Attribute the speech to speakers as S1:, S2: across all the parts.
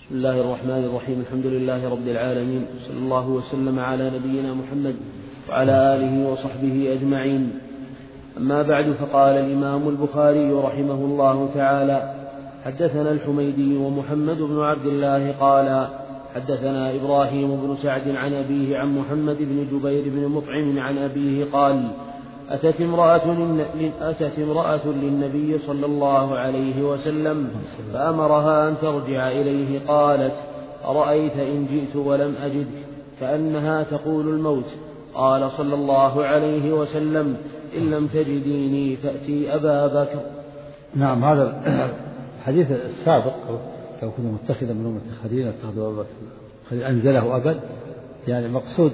S1: بسم الله الرحمن الرحيم. الحمد لله رب العالمين، صلى الله وسلم على نبينا محمد وعلى آله وصحبه أجمعين. أما بعد، فقال الإمام البخاري رحمه الله تعالى: حدثنا الحميدي ومحمد بن عبد الله قال حدثنا إبراهيم بن سعد عن أبيه عن محمد بن جبير بن مطعم عن أبيه قال: أتت امرأة للنبي صلى الله عليه وسلم فأمرها أن ترجع إليه. قالت: أرأيت إن جئت ولم أجدك؟ كأنها تقول الموت. قال صلى الله عليه وسلم: إن لم تجديني فأتي أبا بكر.
S2: نعم، هذا الحديث السابق لو كنت متخذا من أمة خليلا اتخذوا أبا بكر خليل أنزله أبد، يعني مقصود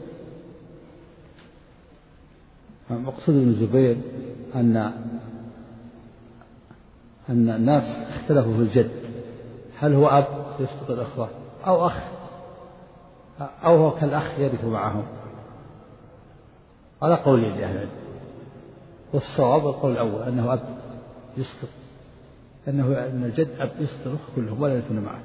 S2: ابن الزبير أن الناس اختلفوا في الجد، هل هو أب يسقط الأخوة أو أخ، أو هو كالأخ يرث معهم، على قول لأهل العلم. والصواب القول الأول أنه أب يسقط، أن الجد أب يسقط الأخوة كلهم ولا يرثون معه.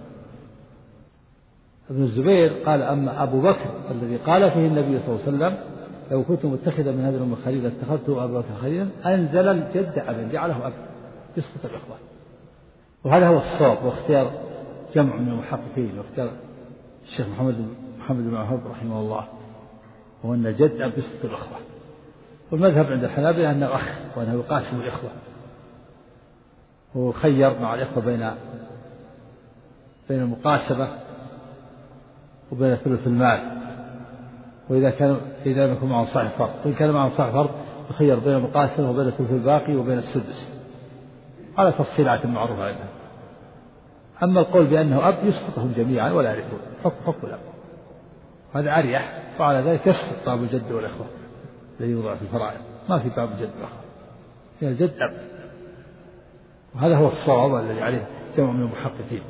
S2: ابن الزبير قال: أما أبو بكر الذي قال فيه النبي صلى الله عليه وسلم: لو كنت متخذا من هذه الأمة خليلا اتخذته أبا بكر خليلا، أنزل الجد أبا جعله أب يسقط الأخوة. وهذا هو الصواب، واختيار جمع من المحققين، واختيار الشيخ محمد بن وهب رحمه الله، هو أن الجد أب يسقط الأخوة. والمذهب عند الحنابلة أنه أخ، وأنه يقاسم الإخوة، وخير مع الإخوة بين المقاسمة وبين ثلث المال، وإذا لم يكن معه صاحب فرض، وإن كان معه صاحب فرض يخير بين المقاسمة وبين الثلث الباقي وبين السدس، على تفصيلات معروفة عنها. أما القول بأنه أب يسقطهم جميعا ولا يعرفون حكم الأب، هذا أريح، وعلى ذلك يسقط باب الجد والإخوة الذي يوضع في الفرائض، ما في باب الجد والإخوة، يعني الجد أب. وهذا هو الصواب الذي عليه جمع من المحققين.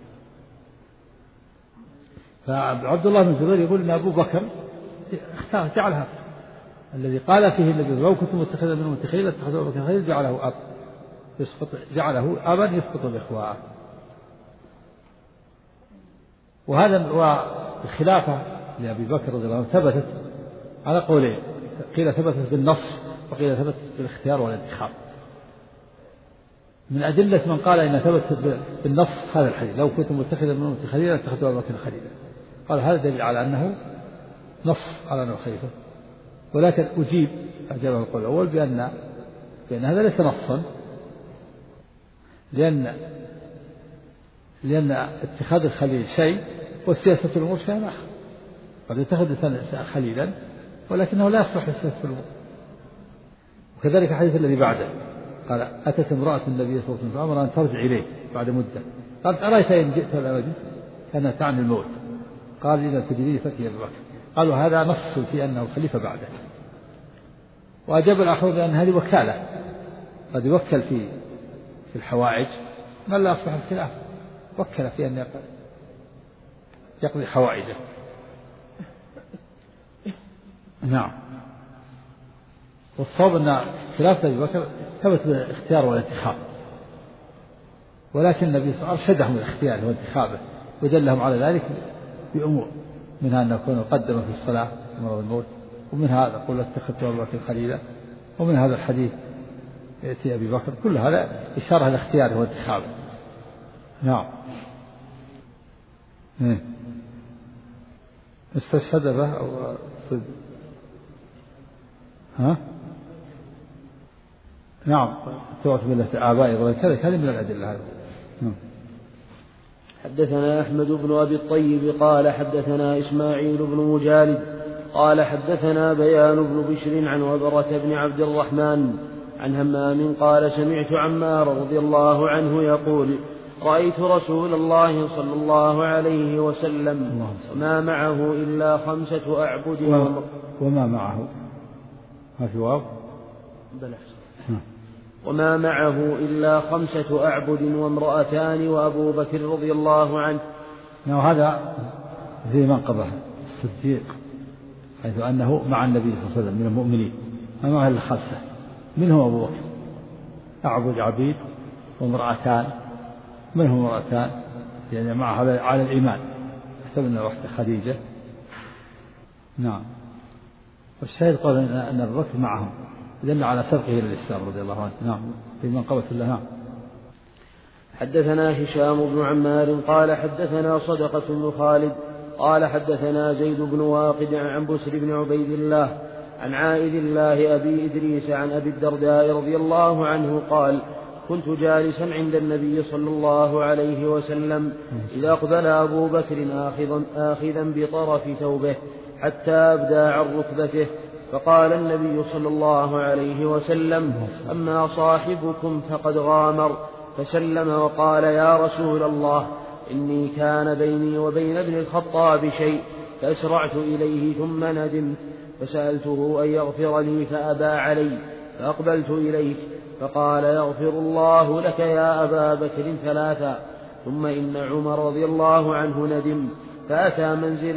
S2: فعبد الله بن الزبير يقول أن أبو بكر جعلها الذي قال فيه النبي: لو كنت متخذا من أمة خليلا اتخذ أبا بكر خليلا، جعله أب يسقط، جعله أبا يسقط الإخوة. وهذا والخلافة لأبي بكر رضي الله عنه ثبتت على قولين: قيل ثبتت بالنص، وقيل ثبتت بالاختيار والانتخاب. من أدلة من قال إن ثبتت بالنص هذا الحديث: لو كنت متخذا من أمة خليلا اتخذ أبا بكر خليلا. قال هذا دليل على أنه نص على أنه خليفة. ولكن أجاب القول الأول بأن هذا ليس نصا، لأن اتخاذ الخليل شيء والسياسة الأمور شيء آخر. قد يتخذ الإنسان خليلا ولكنه لا يصلح لسياسة الأمور. وكذلك الحديث الذي بعده قال: أتت امرأة النبي صلى الله عليه وسلم فأمر أن ترجع إليه بعد مدة. قالت: أرأيت إن جئت ولا أجد؟ كانت تعني الموت. قال: إذا تجدني فأتي أبي بكر. قالوا هذا نص في أنه خليفة بعده. وأجاب الآخرون بأن هذه وكالة، قد يوكل في الحوائج من لا يصلح الخلاف، وكل في أن يقضي حوائجه. نعم. والصواب أن خلافة أبي بكر ثبت بالاختيار والانتخاب، ولكن النبي صلى الله عليه وسلم أرشدهم الاختيار وانتخابه، ودلهم على ذلك بأمور، منها أن يكون قدم في الصلاة مرض الموت، ومنها يقول: اتخذت أبا بكر خليلا، ومن هذا الحديث يأتي أبي بكر. كل هذا إشارة إلى اختياره وانتخابه. نعم. استشهد به أو صد. نعم، توعد بالله آبائي وكذا، هذه من الأدلة. هذا.
S1: حدثنا أحمد بن أبي الطيب قال حدثنا إسماعيل بن مجالد قال حدثنا بيان بن بشر عن وبرة بن عبد الرحمن عن همام قال: سمعت عمار رضي الله عنه يقول: رأيت رسول الله صلى الله عليه وسلم وما معه إلا 5 أعبد
S2: وما معه ما في واو
S1: وما معه إلا 5 أعبد وامرأتان وأبو بكر رضي الله عنه.
S2: هذا في منقبة الصديق، حيث أنه مع النبي صلى الله عليه وسلم من المؤمنين، ما معه إلا 5، منهم أبو بكر، أعبد عبيد وامرأتان، منهم امرأتان يعني معه على الإيمان، احتملنا وقت خديجة. نعم. والشاهد قال أن أبا بكر معهم دل على سبقه للإسلام رضي الله عنه. نعم. في منقبة الله. نعم.
S1: حدثنا هشام بن عمار قال حدثنا صدقة بن خالد قال حدثنا زيد بن واقد عن بسر بن عبيد الله عن عائذ الله أبي إدريس عن أبي الدرداء رضي الله عنه قال كنت جالسا عند النبي صلى الله عليه وسلم إذا أقبل أبو بكر آخذا بطرف ثوبه حتى أبدى عن ركبته، فقال النبي صلى الله عليه وسلم أما صاحبكم فقد غامر، فسلم وقال يا رسول الله إني كان بيني وبين ابن الخطاب شيء فأسرعت إليه ثم ندمت فسألته أن يغفر لي فأبى علي، فأقبلت إليك فقال يغفر الله لك يا أبا بكر ثلاثا. ثم إن عمر رضي الله عنه ندم فأتى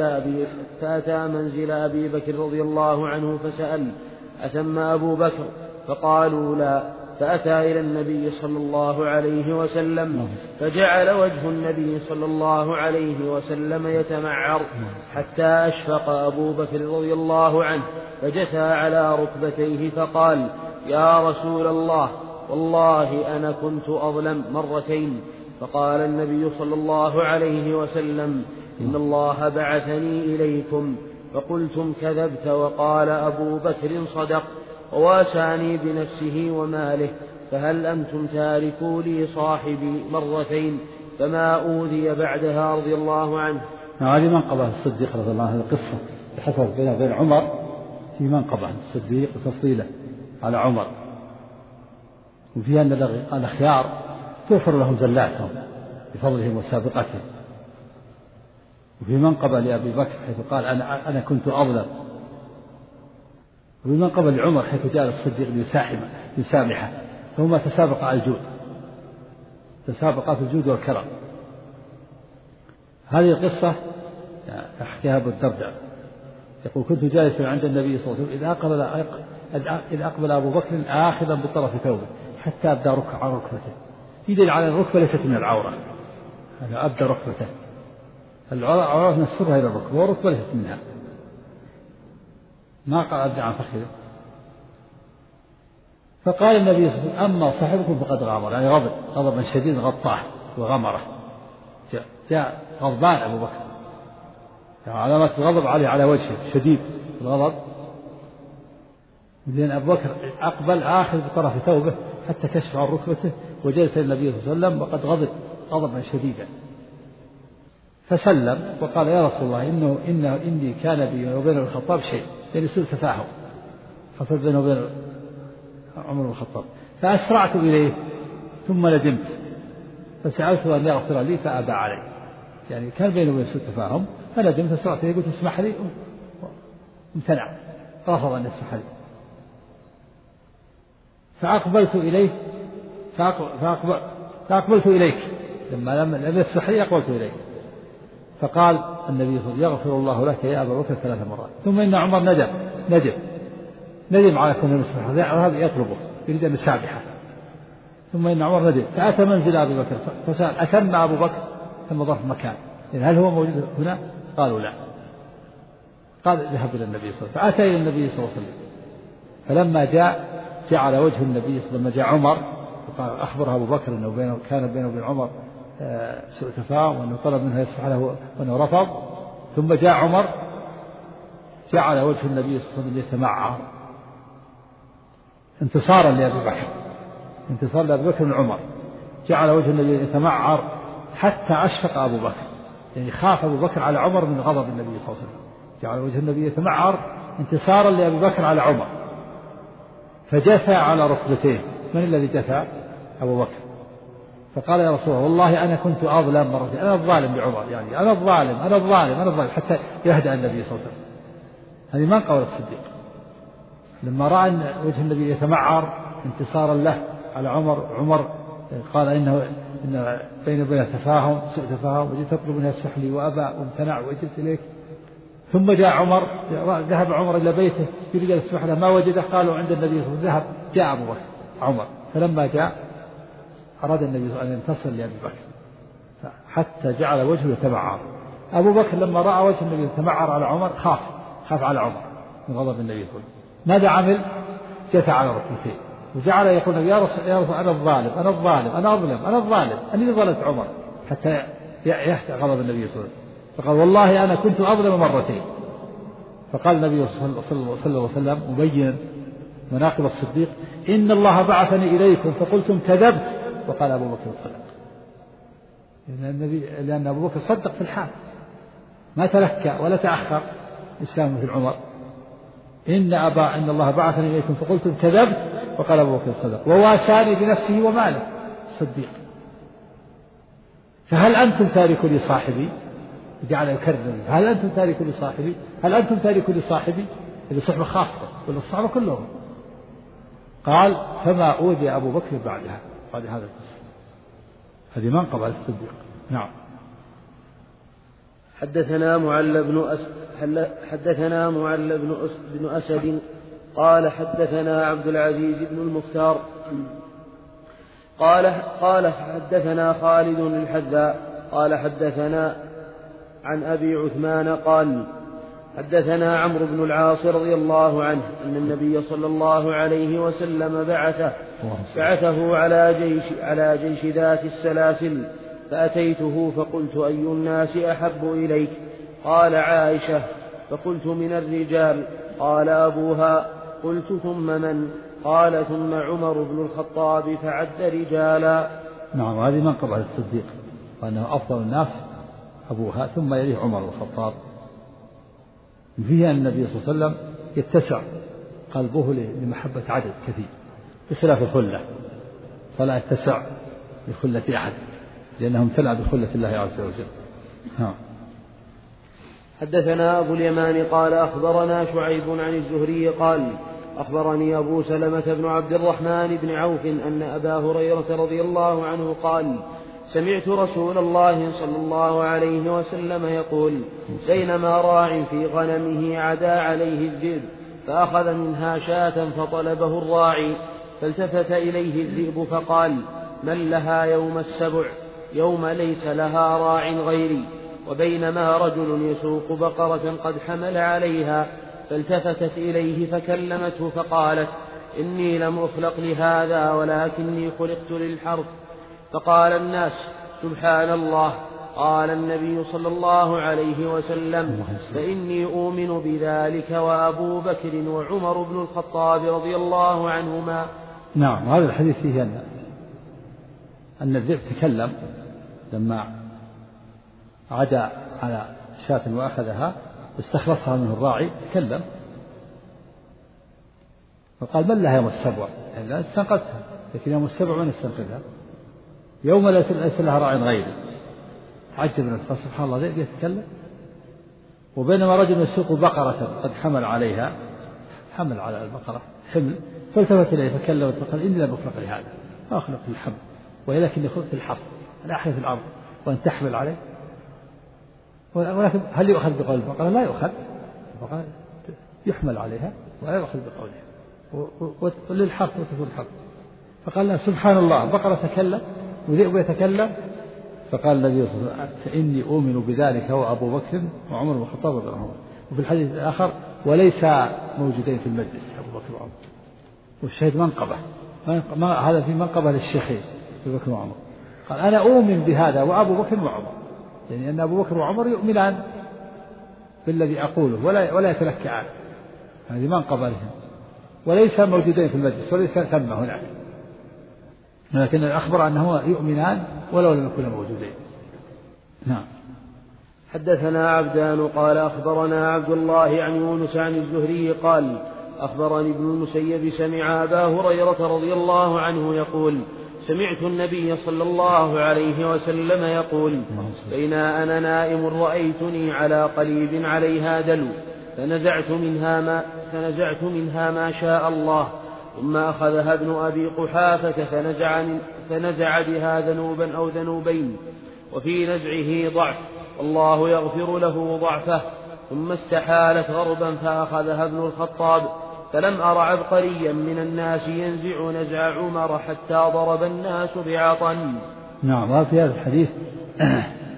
S1: منزل أبي بكر رضي الله عنه فسأل أتم أبو بكر؟ فقالوا لا، فأتى إلى النبي صلى الله عليه وسلم فجعل وجه النبي صلى الله عليه وسلم يتمعر حتى أشفق أبو بكر رضي الله عنه فجثى على ركبتيه فقال يا رسول الله والله أنا كنت أظلم مرتين. فقال النبي صلى الله عليه وسلم إن الله بعثني إليكم فقلتم كذبت، وقال أبو بكر صدق وواساني بنفسه وماله، فهل أنتم تاركوا لي صاحبي مرتين فما أوذي بعدها رضي الله عنه.
S2: هذه منقبة الصديق رضي الله عنه، القصة حصلت بينه وبين عمر في منقبة الصديق وتفصيله على عمر، وفيها أن الأخيار توفر لهم زلاتهم بفضلهم وسابقتهم، وفي منقبة لأبي بكر حيث قال أنا كنت أظلم، وفي منقبة لعمر حيث جاء الصديق ليسامحه، فهما تسابقا على الجود، تسابقا في الجود والكرم. هذه القصة يحكيها أبو الدرداء يقول كنت جالسا عند النبي صلى الله عليه وسلم إذ أقبل أبو بكر آخذا بطرف ثوبه حتى أبدى عن ركبته، يدل على الركبة ليست من العورة، هذا أبدى ركبته، العورة من السرة إلى الركبة والركبة ليست منها، ما قال أبدى عن فخذه. فقال النبي صلى الله عليه وسلم أما صاحبكم فقد غامر، يعني غضبا شديدا غطاه وغمره، جاء غضبان أبو بكر، يعني علامات الغضب على وجهه شديد الغضب، لأن أبو بكر أقبل آخذ بطرف ثوبه حتى كشف عن ركبته، وجلس النبي صلى الله عليه وسلم وقد غضب غضبا شديدا، فسلم وقال يا رسول الله إني كان بيني وبين الخطاب شيء، يعني سوء تفاهم حصل بينه وبين عمر بن الخطاب، فأسرعت إليه ثم ندمت فسألته أن يغفر لي فأبى علي، يعني كان بينه وبين سوء تفاهم فندمت فأسرعت إليه قلت اسمح لي، امتنع رفض أن يسمح لي، فأقبلت إليه فأقبلت إليك، لم يسمح لي أقبلت إليك، فقال النبي صلى الله عليه وسلم يغفر الله لك يا أبا بكر 3 مرات. ثم إن عمر ندم على كونه يسمح، هذا يطلبه يريد أن يسامحه. ثم إن عمر ندم فأتى منزل أبي بكر فسأل أتم أبو بكر؟ ثم ظرف مكان، يعني هل هو موجود هنا؟ قالوا لا. قال اذهب إلى النبي صلى الله عليه وسلم، فأتى إلى النبي صلى الله عليه وسلم، فلما جعل وجه النبي صلى الله عليه وسلم لما جاء عمر وقال أخبر أبو بكر أنه كان بينه وبين عمر سوء تفاهم وأنه طلب منه يسمح له وأنه رفض، ثم جاء عمر جعل وجه النبي صلى الله عليه وسلم يتمعر انتصارا لأبي بكر من عمر، جعل وجه النبي يتمعر حتى أشفق أبو بكر، يعني خاف أبو بكر على عمر من غضب النبي صلى الله عليه وسلم، جعل وجه النبي يتمعر انتصارا لأبي بكر على عمر، فجثى على ركبتيه. من الذي جثى؟ أبو بكر. فقال يا رسول الله والله أنا كنت أظلم مرتين، أنا الظالم بعمر، يعني أنا الظالم حتى يهدأ النبي صلى الله عليه وسلم. هذه ما قول الصديق لما رأى أن وجه النبي يتمعر انتصارا له على عمر قال إن بيني وبينه سوء تفاهم، وجئت أطلب منه يسمح لي وأبى وامتنع وجئت إليك. ثم جاء ذهب عمر إلى بيته يريد أن يسمح له ما وجده، قالوا عند النبي صلى الله عليه وسلم، جاء أبو بكر عمر، فلما جاء أراد النبي صلى الله عليه وسلم أن ينتصر لأبي بكر، حتى جعل وجهه يتمعر. أبو بكر لما رأى وجه النبي يتمعر على عمر خاف على عمر من غضب النبي صلى الله عليه وسلم. ماذا عمل؟ جثى على ركبتيه وجعل يقول يا رسول أنا الظالم أنا الظالم أنا أظلم أنا الظالم أني ظلمت عمر، حتى يحتى غضب النبي صلى الله عليه وسلم. فقال والله أنا كنت أظلم مرتين. فقال النبي صلى الله عليه وسلم مبينا مناقب الصديق إن الله بعثني إليكم فقلتم كذبت. وقال أبو بكر صدق، لأن أبو بكر صدق في الحال ما تلكى ولا تأخر إسلامه مثل عمر. إن الله بعثني إليكم فقلتم كذبت. وقال أبو بكر صدق وواساني بنفسه وماله الصديق. فهل أنتم تاركوا لي صاحبي؟ جعل يكرر هل أنتم تاركوا لي صاحبي؟ هل أنتم تاركوا لي صاحبي؟ هذه صحبة خاصة ولا الصحابة كلهم؟ قال فما أوذي أبو بكر بعد هذا القصة. هذه منقبة الصديق. نعم.
S1: حدثنا معل بن أسد قال حدثنا عبد العزيز بن المختار قال حدثنا خالد الحذاء قال حدثنا عن أبي عثمان قال حدثنا عمرو بن العاص رضي الله عنه أن النبي صلى الله عليه وسلم بعثه على جيش ذات السلاسل، فأتيته فقلت أي الناس أحب إليك؟ قال عائشة، فقلت من الرجال. قال أبوها. قلت ثم من؟ قال ثم عمر بن الخطاب، فعد رجالا.
S2: نعم. هذه منقبة الصديق وأنه أفضل الناس أبوها ثم يليه عمر بن الخطاب. فيها أن النبي صلى الله عليه وسلم يتسع قلبه لمحبة عدد كثير بخلاف الخلة، فلا يتسع لخلة أحد لأنهم امتلأ بخلة الله عز وجل.
S1: حدثنا أبو اليمان قال أخبرنا شعيب عن الزهري قال أخبرني أبو سلمة بن عبد الرحمن بن عوف أن أبا هريرة رضي الله عنه قال سمعت رسول الله صلى الله عليه وسلم يقول بينما راع في غنمه عدا عليه الذئب فأخذ منها شاة فطلبه الراعي، فالتفت إليه الذئب فقال من لها يوم السبع يوم ليس لها راع غيري؟ وبينما رجل يسوق بقرة قد حمل عليها، فالتفتت إليه فكلمته فقالت إني لم أخلق لهذا ولكني خلقت للحرث. فقال الناس سبحان الله. قال النبي صلى الله عليه وسلم فإني أؤمن بذلك وأبو بكر وعمر بن الخطاب رضي الله عنهما.
S2: نعم. هذا الحديث فيه أن الذئب تكلم لما عدا على شاة وأخذها واستخلصها منه الراعي، تكلم فقال من لها يوم السبع؟ يعني لا استنقذتها، لكن يوم السبع من استنقذها؟ يوم ليس لها راع غيري. عجب من الخاص سبحان الله ذئب يتكلم. وبينما رجل يسوق بقرة قد حمل عليها، حمل على البقرة حمل، فالتفت إليه فكلمت فقال إني لم أخلق لهذا، ما أخلق للحمل ولكني خلقت للحرث، أنا أحيا في الأرض وأن تحمل عليه. ولكن هل يؤخذ بقول البقرة؟ لا يؤخذ، البقرة يحمل عليها ولا يؤخذ بقولها، وللحرث وتكون الحرث. فقال سبحان الله، بقرة تكلم وذئب يتكلم. فقال النبي صلى الله عليه وسلم فإني أؤمن بذلك وأبو بكر وعمر بن الخطاب رضي الله عنه. وفي الحديث الآخر وليس موجودين في المجلس أبو بكر وعمر، والشهيد منقبة، هذا في منقبة للشيخين أبو بكر وعمر. قال أنا أؤمن بهذا وأبو بكر وعمر، يعني أن أبو بكر وعمر يؤمنان بالذي أقوله ولا يتلكعان، هذه منقبة لهم، وليس موجودين في المجلس وليس ثم هناك، لكن الأخبر أنه يؤمنان ولو لم يكونا موجودين. نعم.
S1: حدثنا عبدان قال أخبرنا عبد الله عن يونس عن الزهري قال أخبرني ابن المسيب سمع أبا هريرة رضي الله عنه يقول سمعت النبي صلى الله عليه وسلم يقول بين أنا نائم رأيتني على قليب عليها دلو فنزعت منها ما شاء الله، ثم أخذها ابن أبي قحافة فنزع بها ذنوبا أو ذنوبين، وفي نزعه ضعف والله يغفر له ضعفه، ثم استحالت غربا فأخذها ابن الخطاب، فلم أر عبقريا من الناس ينزع نزع عمر حتى ضرب الناس بعطن.
S2: نعم. وفي هذا الحديث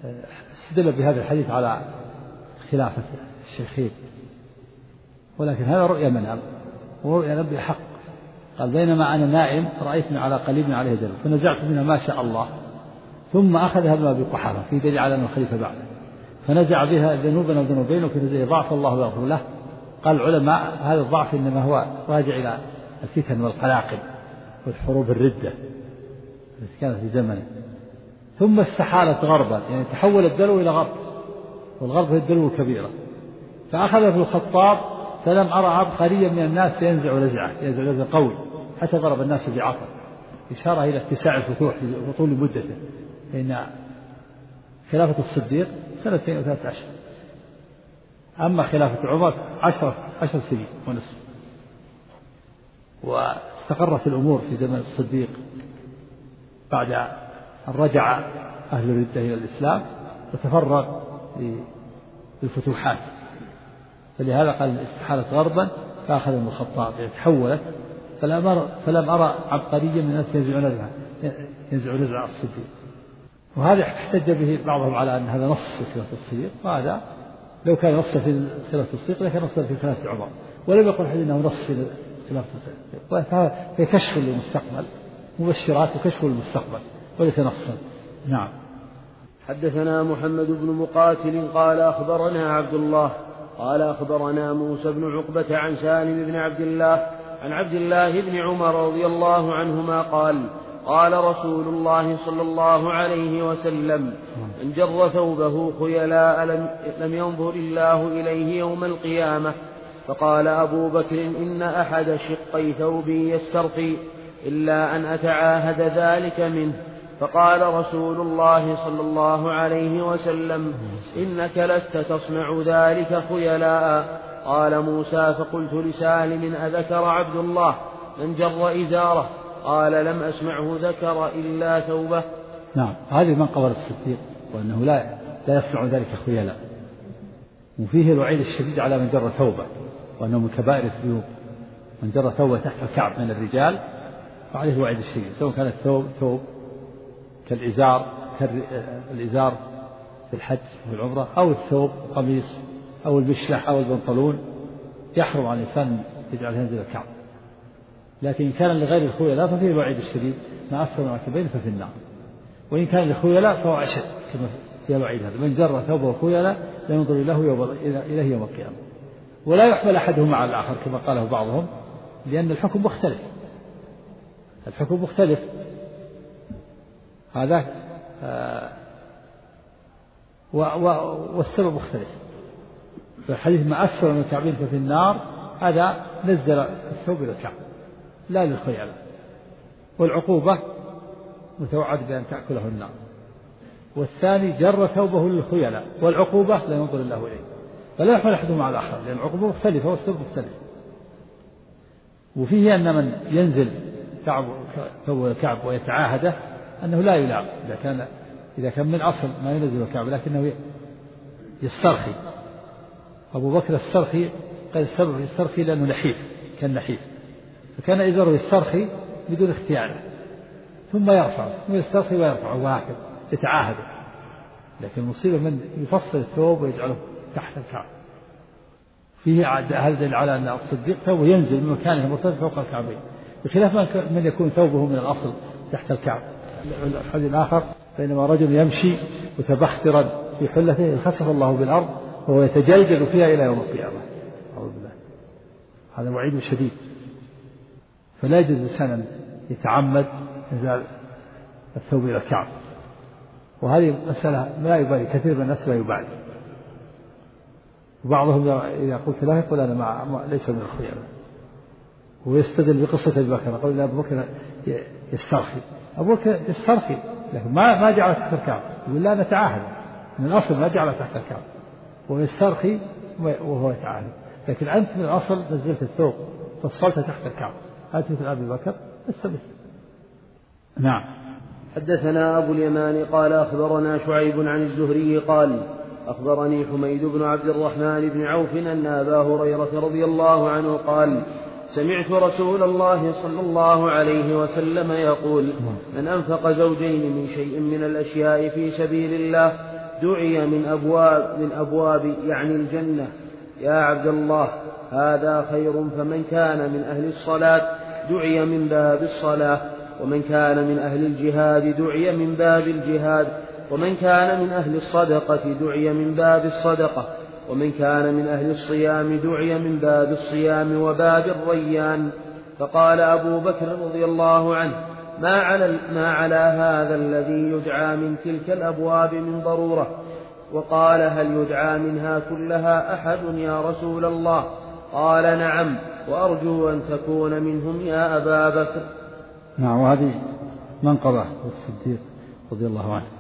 S2: استدل بهذا الحديث على خلافة الشيخين، ولكن هذا رؤيا منام، ورؤيا نبي حق. قال بينما أنا نائم رأيتني على قليب عليه دلو فنزعت منها ما شاء الله، ثم أخذها بما بقحافة في دليل على أنه خليفة بعده، فنزع بها ذنوبنا وذنوبين وفي ذلك ضعف الله يغفر له. قال العلماء هذا الضعف إنما هو راجع إلى الفتن والقلاقل والحروب الردة التي كانت في زمنه. ثم استحالت غربا، يعني تحول الدلو إلى غرب، والغرب هي الدلو الكبيرة. فأخذ ابن الخطاب فلم أرى عبقريا من الناس ينزع نزع قوي حتى ضرب الناس بعصا، إشارة إلى اتساع الفتوح في طول مدته، فإن خلافة الصديق 2 و3 أشهر، أما خلافة عمر 10 سنين ونصف. واستقرت الأمور في زمن الصديق بعد أن رجع أهل الردة إلى الإسلام وتفرغ للفتوحات، فلهذا قال استحالت غربا فأخذ ابن الخطاب، يعني تحولت. فلم أرى عبقريا من الناس ينزع نزع الصديق. وهذا احتج به بعضهم على أن هذا نص في خلافة الصديق، وهذا لو كان نص في خلافة الصديق لكان نص في خلافة عمر، ولم يقل حد أنه نص في خلافة الصديق. فهذا كشف للمستقبل، مبشرات وكشف للمستقبل وليس نصا. نعم.
S1: حدثنا محمد بن مقاتل قال أخبرنا عبد الله قال أخبرنا موسى بن عقبة عن سالم بن عبد الله عن عبد الله بن عمر رضي الله عنهما قال قال رسول الله صلى الله عليه وسلم من جر ثوبه خيلاء لم ينظر الله إليه يوم القيامة. فقال أبو بكر إن أحد شقي ثوبي يسترخي إلا أن أتعاهد ذلك منه. فقال رسول الله صلى الله عليه وسلم إنك لست تصنع ذلك خيلاء. قال موسى فقلت لسالم أذكر عبد الله من جر إزاره؟ قال لم أسمعه ذكر إلا ثوبه.
S2: نعم. هذه من قبل الصديق وأنه لا يصنع ذلك خيلاء، وفيه الوعيد الشديد على من جر ثوبه، وأنه من كبائر الذنوب. من جر ثوبه تحت الكعب من الرجال فعليه الوعيد الشديد، سواء كان الثوب كالإزار في الحج والعمرة، أو الثوب قميص أو المشلح أو البنطلون، يحرم على الإنسان يجعل ينزل الكعب. لكن إن كان لغير الخيلاء ففيه الوعيد الشديد ما أسفل العتبين ففي النار، وإن كان للخيلاء فهو أشد كما في الوعيد هذا. من جر ثوبه خيلاء لا ينظر إليه يوم القيامة. ولا يحمل أحدهما على الآخر كما قاله بعضهم، لأن الحكم مختلف. الحكم مختلف هذا والسبب مختلف. في الحديث ما أسفل من الكعبين ففي النار، هذا نزل الثوب إلى الكعب لا للخيلاء، والعقوبة متوعد بأن تأكله النار. والثاني جر ثوبه للخيلاء، والعقوبة لا ينظر الله إليه. فلا يحمل أحدهما على الآخر، لأن العقوبة مختلفة والسبب مختلف. وفيه أن من ينزل ثوب الكعب ويتعاهده أنه لا يلام إذا كان من أصل ما ينزل الكعب، لكنه يسترخي. أبو بكر السرخي قال السبب يسترخي لأنه نحيف، كان نحيف، فكان إزاره يسترخي بدون اختياره، ثم يرفع ثم يسترخي ويرفع وهكذا يتعاهده. لكن المصيبة من يفصل الثوب ويجعله تحت الكعب. فيه هذا دليل على أن الصديق ثوبه ينزل من مكانه المرتفع فوق الكعبين، بخلاف من يكون ثوبه من الأصل تحت الكعب. الحديث الآخر بينما رجل يمشي متبخترا في حلته خسف الله بالأرض وهو يتجلجل فيها إلى يوم القيامة. أعوذ بالله. هذا وعيد شديد. فلا يجوز الإنسان يتعمد إنزال الثوب إلى الكعب. وهذه مسألة لا يبالي، كثير من الناس لا يبالي. وبعضهم إذا قلت له يقول أنا ليس من الخيانة، ويستدل بقصة أبي بكر. قال أبو بكر يسترخي، أبو بكر يسترخي لكن ما جعل تحت الكعب، يقول لا نتعاهد من الأصل ما جعل تحت الكعب، ويسترخي وهو يتعاهد. لكن أنت من الأصل نزلت الثوب فصلت تحت الكعب، أنت مثل أبي بكر استبت. نعم.
S1: حدثنا أبو اليمان قال أخبرنا شعيب عن الزهري قال أخبرني حميد بن عبد الرحمن بن عوف أن أبا هريرة رضي الله عنه قال سمعت رسول الله صلى الله عليه وسلم يقول من أنفق زوجين من شيء من الأشياء في سبيل الله دعي من أبواب يعني الجنة. يا عبد الله هذا خير. فمن كان من أهل الصلاة دعي من باب الصلاة، ومن كان من أهل الجهاد دعي من باب الجهاد، ومن كان من أهل الصدقة دعي من باب الصدقة، ومن كان من أهل الصيام دعي من باب الصيام وباب الريان. فقال أبو بكر رضي الله عنه: ما على هذا الذي يدعى من تلك الأبواب من ضرورة. وقال: هل يدعى منها كلها أحد يا رسول الله؟ قال: نعم، وأرجو أن تكون منهم يا أبا بكر.
S2: نعم. وهذه منقبة الصديق رضي الله عنه،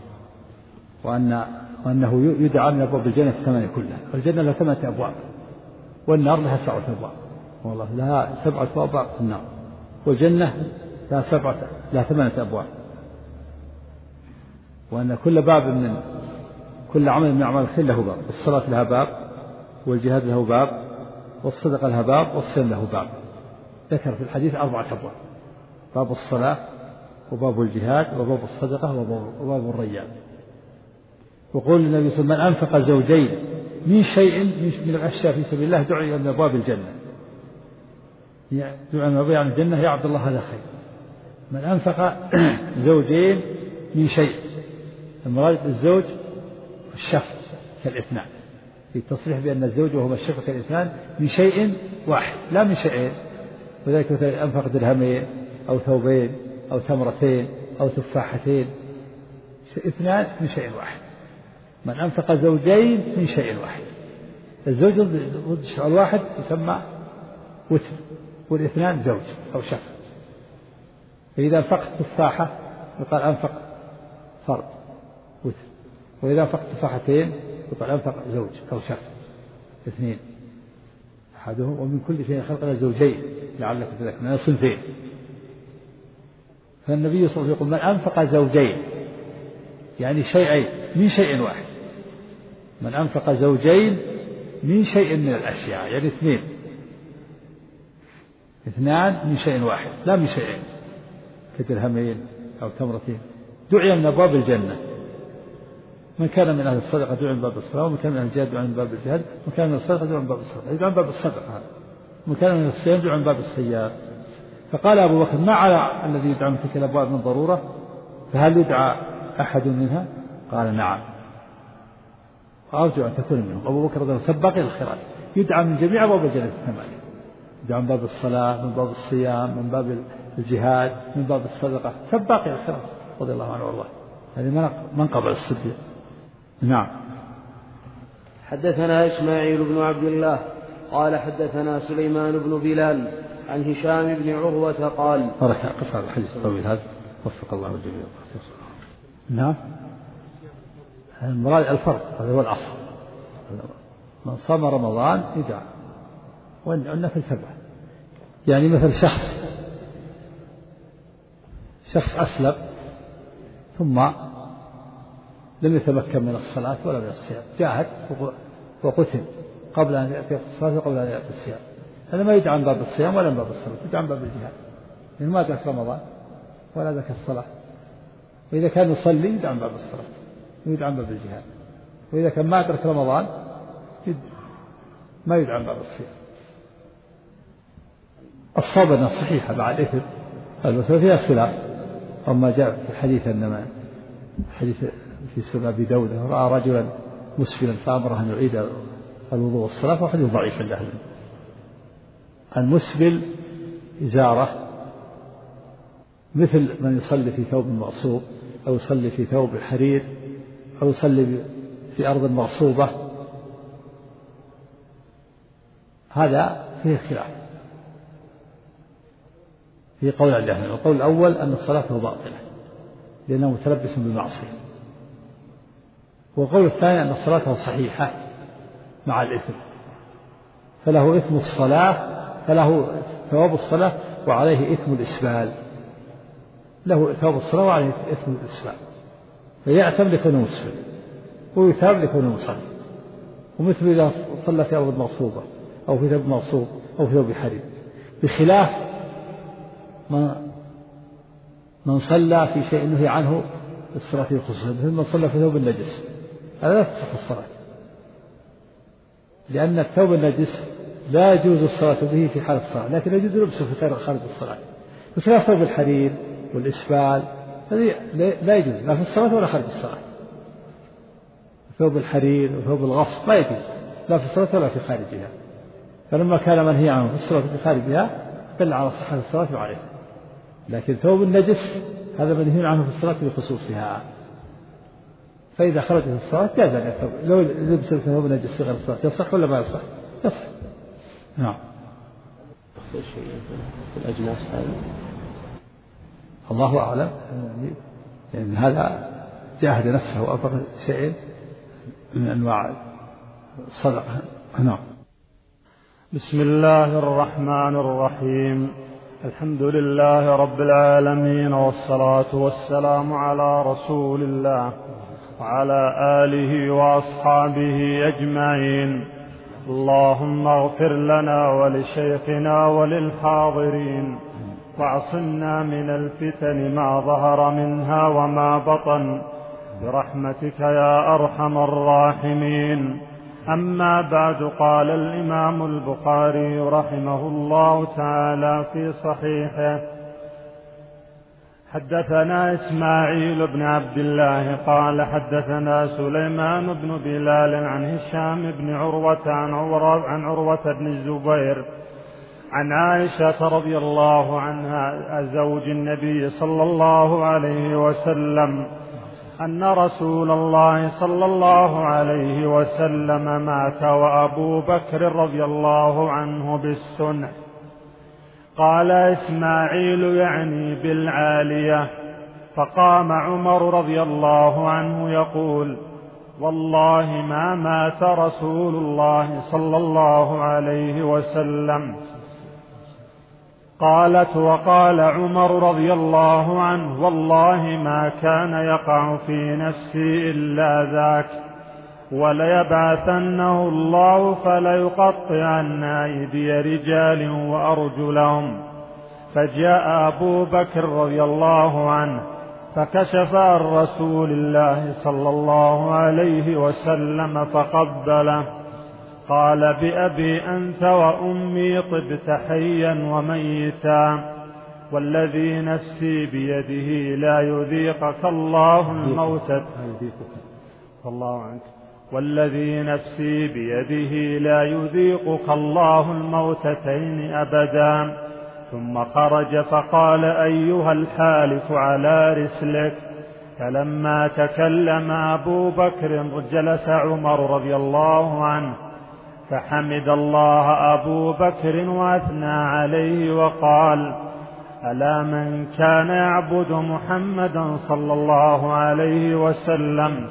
S2: وأنه يدعى من أبواب الجنة 8 كلها. والجنة لها 8 أبواب، والنار لها 7 أبواب، والله لها 7 أبواب في النار، والجنة لها 8 أبواب. وأن كل باب من كل عمل من أعمال الخير له باب. الصلاة لها باب، والجهاد له باب، والصدقة لها باب، والصيام له باب. ذكر في الحديث 4 أبواب: باب الصلاة، وباب الجهاد، وباب الصدقة، وباب الريان. وقول النبي صلى الله عليه وسلم: من أنفق زوجين من شيء من الأشياء في سبيل الله دعي من أبواب الجنة. دعي من أبواب الجنة. يا عبد الله هذا خير. من أنفق زوجين من شيء، المراد الزوج الشفق كالاثنان، في التصريح بأن الزوج وهو الشفق كالاثنان من شيء واحد لا من شيئين. وذلك مثلا أنفق درهمين أو ثوبين أو تمرتين أو تفاحتين، 2 من شيء واحد. من أنفق زوجين من شيء واحد. الزوج الواحد يسمى وتر، والاثنان زوج أو شفق. فإذا أنفقت تفاحة يقال أنفق فرد وتر، وإذا أنفقت تفاحتين يقال أنفق زوج أو شفق 2 أحدهم. ومن كل شيء خلقنا زوجين لعلكم تذكرون، 2. فالنبي صلى الله عليه وسلم يقول: من أنفق زوجين يعني شيئين من شيء واحد. من أنفق زوجين من شيء من الأشياء يعني 2 من شيء واحد لا من شيئين، كدرهمين أو تمرتين، دعي من أبواب الجنة. من كان من أهل الصدقة دعي من باب الصلاة، ومن كان من أهل الجهاد دعي من باب الجهاد، ومن كان من الصدقة دعي من باب الصدقة، يدعى من باب الصدقة. ومن كان من الصيام دعي من باب الصيام. فقال أبو بكر: ما على الذي يدعى من تلك الأبواب من ضرورة، فهل يدعى أحد منها؟ قال: نعم، وأرجو أن تكون منهم. أبو بكر رضي الله عنه سباق الخيرات، يدعى من جميع أبواب الجنة 8. يدعى من باب الصلاة، من باب الصيام، من باب الجهاد، من باب الصدقة، سباق الخيرات رضي الله عنه وارضاه. هذه منقبة الصديق. نعم.
S1: حدثنا إسماعيل بن عبد الله قال حدثنا سليمان بن بلال عن هشام بن عروة قال:
S2: بارك قصة الحديث الطويل هذا، وفق الله الجميع. نعم. المراد الفرق، هذا هو الأصل. من صام رمضان يدعى، والنفل 7. يعني مثل شخص أسلم ثم لم يتمكن من الصلاة ولا من الصيام، جاهد وقتل قبل أن يأتي الصلاة وقبل أن يأتي الصيام، هذا ما يدعى من باب الصيام ولا من باب الصلاة، يدعى من باب الجهاد، لأنه ما أدرك رمضان ولا أدرك الصلاة. وإذا كان يصلي يدعى من باب الصلاة ويدعى من باب الجهاد، وإذا كان ما أدرك رمضان ما يدعى من باب الصيام. الصابنة الصحيحة مع الإثم المسألة فيها خلاف، أما جاء في الحديث أنما حديث في سنن أبي داود رأى رجلا مسفلا فأمره أن يعيد الوضوء والصلاة، فهو حديث ضعيف عند أهل العلم. المسبل إزارة مثل من يصلي في ثوب مغصوب، أو يصلي في ثوب الحرير، أو يصلي في أرض مغصوبة، هذا فيه خلاف في قول عند أهل العلم. القول الأول أن صلاته باطلة لأنه متلبس بالمعصية، والقول الثاني أن صلاته صحيحة مع الإثم، فله إثم الصلاة، فله ثواب الصلاة وعليه إثم الإسبال، له ثواب الصلاة وعليه إثم الإسبال، فيأثم لكونه مسلم ويثاب لكونه مصلي. ومثل إذا صلى في أرض مغصوبة أو في ثوب مغصوب أو في ثوب حرير، بخلاف من صلى في شيء نهي عنه الصلاة في خصوصه، مثل من صلى في ثوب النجس هذا لا تصح الصلاة، لأن الثوب النجس لا يجوز الصلاة به في حال الصلاة، لكن يجوز لبسه في خارج الصلاة، بخلاف ثوب الحرير والإسبال هذه لا يجوز لا في الصلاة ولا خارج الصلاة. ثوب الحرير وثوب الغصب لا يجوز لا في الصلاة ولا في خارجها، فلما كان منهي عنه في الصلاة في خارجها دل على صحة الصلاة وعليه. لكن ثوب النجس هذا منهي عنه في الصلاة بخصوصها، فإذا خرجت الصلاة جاز أن يثوب. لو لبس ثوب النجس في غير الصلاة يصح ولا ما يصح؟ يصح. نعم.
S1: في الأجناس هذا
S2: الله أعلم، يعني هذا جاهد نفسه أو شيء من أنواع الصدقة. نعم.
S3: بسم الله الرحمن الرحيم. الحمد لله رب العالمين، والصلاة والسلام على رسول الله وعلى آله وأصحابه أجمعين. اللهم اغفر لنا ولشيخنا وللحاضرين، واعصمنا من الفتن ما ظهر منها وما بطن، برحمتك يا أرحم الراحمين. أما بعد، قال الإمام البخاري رحمه الله تعالى في صحيحه: حدثنا إسماعيل بن عبد الله قال حدثنا سليمان بن بلال عن هشام بن عروة عن عروة بن الزبير عن عائشة رضي الله عنها زوج النبي صلى الله عليه وسلم أن رسول الله صلى الله عليه وسلم مات وأبو بكر رضي الله عنه بالسنح. قال إسماعيل يعني بالعالية. فقام عمر رضي الله عنه يقول: والله ما مات رسول الله صلى الله عليه وسلم. قالت: وقال عمر رضي الله عنه: والله ما كان يقع في نفسي إلا ذاك، وليبعثنه الله فليقطعن أيدي رجال وأرجلهم. فجاء أبو بكر رضي الله عنه فكشف عن رسول الله صلى الله عليه وسلم فقبله. قال: بأبي أنت وأمي طبت حيا وميتا، والذي نفسي بيده لا يذيقك الله الموتة. الله عنك. والذي نفسي بيده لا يذيقك الله الموتتين أبدا. ثم خرج فقال: أيها الحالف على رسلك. فلما تكلم أبو بكر جلس عمر رضي الله عنه فحمد الله أبو بكر وأثنى عليه وقال: ألا من كان يعبد محمدا صلى الله عليه وسلم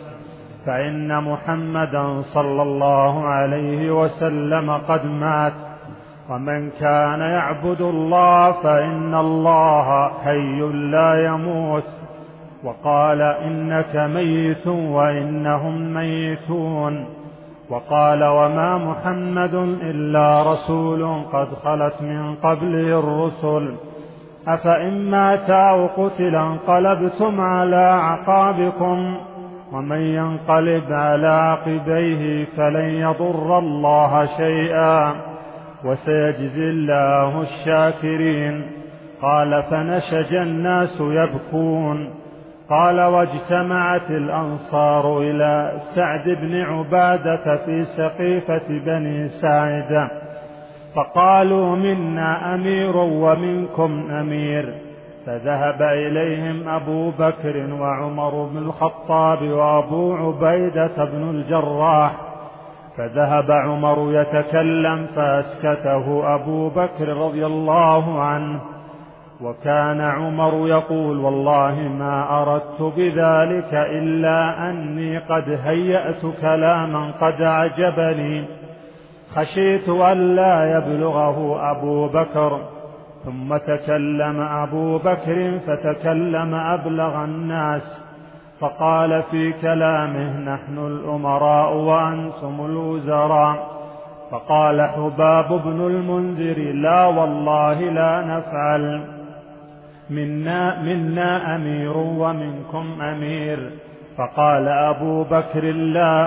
S3: فإن محمدا صلى الله عليه وسلم قد مات، ومن كان يعبد الله فإن الله حي لا يموت. وقال: إنك ميت وإنهم ميتون. وقال: وما محمد إلا رسول قد خلت من قبله الرسل، أفإن مات أو قتل انقلبتم على أعقابكم، ومن ينقلب على عقبيه فلن يضر الله شيئا، وسيجزي الله الشاكرين. قال: فنشج الناس يبكون. قال: واجتمعت الأنصار إلى سعد بن عبادة في سقيفة بني ساعدة، فقالوا: منا أمير ومنكم أمير. فذهب إليهم أبو بكر وعمر بن الخطاب وأبو عبيدة بن الجراح. فذهب عمر يتكلم فأسكته أبو بكر رضي الله عنه. وكان عمر يقول: والله ما أردت بذلك إلا أني قد هيأت كلاما قد أعجبني، خشيت أن لا يبلغه أبو بكر. ثم تكلم أبو بكر فتكلم أبلغ الناس، فقال في كلامه: نحن الأمراء وأنتم الوزراء. فقال حباب بن المنذر: لا والله لا نفعل، منا أمير ومنكم أمير. فقال أبو بكر لا،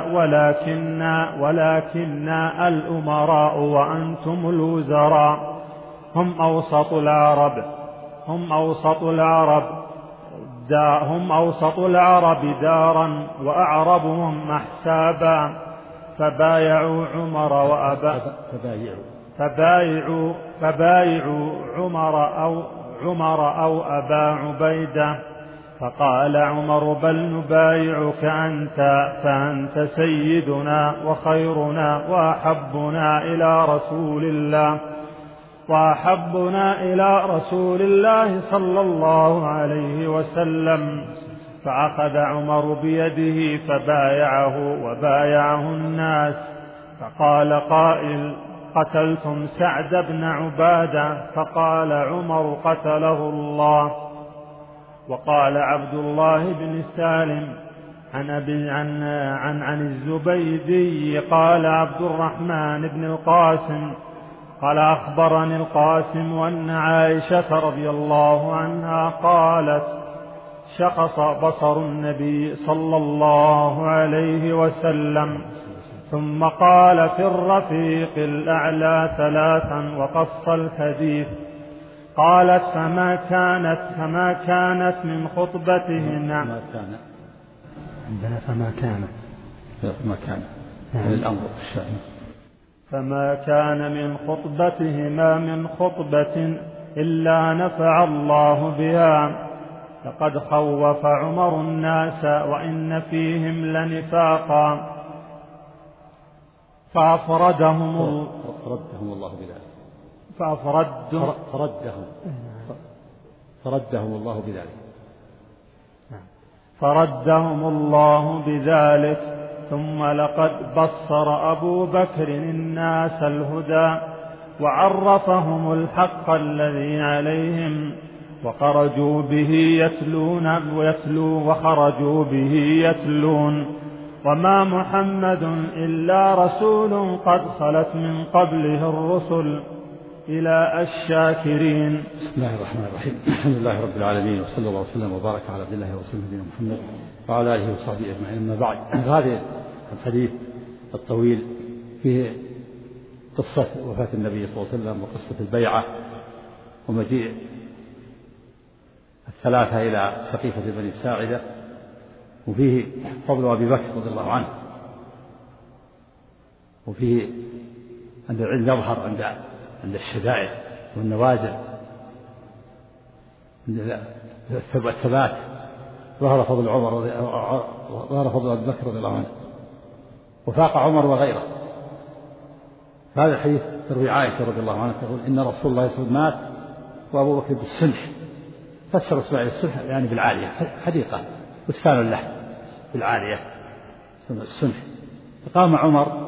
S3: ولكننا الأمراء وأنتم الوزراء. هم أوسط العرب دارا وأعربهم أحسابا. فبايعوا عمر أو أبا عبيدة. فقال عمر بل نبايعك أنت، فأنت سيدنا وخيرنا وأحبنا إلى رسول الله صلى الله عليه وسلم. فأخذ عمر بيده فبايعه وبايعه الناس. فقال قائل قتلتم سعد بن عبادة؟ فقال عمر قتله الله. وقال عبد الله بن سالم عن الزبيدي قال عبد الرحمن بن القاسم قال أخبرني القاسم أن عائشة رضي الله عنها قالت شخص بصر النبي صلى الله عليه وسلم ثم قال في الرفيق الأعلى 3 وقص الحديث. قالت فما كانت من خطبتهن فما كان من خطبتهما من خطبة إلا نفع الله بها. لقد خوف عمر الناس وإن فيهم لنفاقا. فأفردهم الله بذلك. فردهم الله بذلك. ثم لقد بصر أبو بكر الناس الهدى وعرفهم الحق الذي عليهم وخرجوا به يتلون وما محمد إلا رسول قد خلت من قبله الرسل إلى الشاكرين.
S2: بسم الله الرحمن الرحيم. الحمد لله رب العالمين، وصلى الله وسلم وبارك على عبد الله ورسوله نبينا محمد وعلى آله وصحبه أجمعين. أما بعد، هذا الحديث الطويل فيه قصة وفاة النبي صلى الله عليه وسلم وقصة البيعة ومجيء 3 إلى سقيفة بني ساعدة، وفيه فضل أبي بكر رضي الله عنه، وفيه أن العلم يظهر عند الشدائد والنوازل، الثبات. ظهر فضل أبي بكر رضي الله عنه وفاق عمر وغيره. هذا الحديث تروي عائشة رضي الله عنها تقول إن رسول الله صلى الله عليه وسلم مات وأبو بكر بالسنح. فسر اسماعيل السنح يعني بالعالية، حديقة بستان اللحم بالعالية السنح. فقام عمر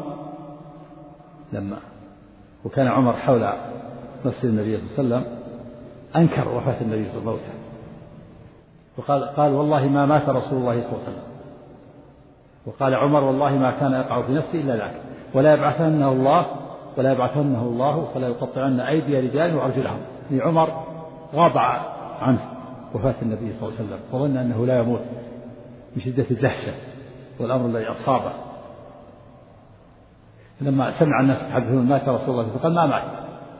S2: وكان عمر حول مسجد النبي صلى الله عليه وسلم أنكر وفاة النبي صلى الله عليه وسلم وقال والله ما مات رسول الله صلى الله عليه وسلم. وقال عمر والله ما كان يقع في نفسي إلا ذاك ولا يبعثنه الله فلا يقطعن أيدي رجال وأرجلهم. يعني عمر غاب عنه وفاة النبي صلى الله عليه وسلم وظن أنه لا يموت من شدة الدهشة والأمر الذي أصابه. لما سمع الناس يتحدثون مات رسول الله فقال ما مات،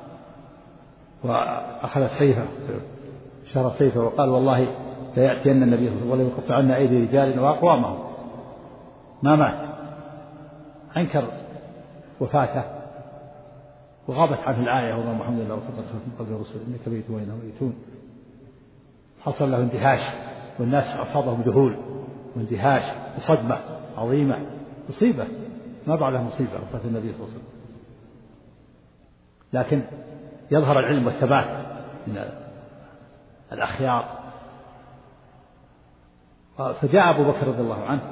S2: وأخذ سيفه شر سيفه وقال والله لا يأتين النبي صلى الله عليه وسلم ولا يقطعن أيدي رجال وأقوامهم. ما مات، أنكر وفاته وغابت عنه الآية وما محمد إلا رسول الله من قبل الرسل إنك ميت وإنهم ميتون. حصل له اندهاش والناس أصابهم ذهول واندهاش وصدمة عظيمة، مصيبة ما بعدها مصيبة وفاة النبي صلى الله عليه وسلم. لكن يظهر العلم والثبات من الأخيار. فجاء أبو بكر رضي الله عنه.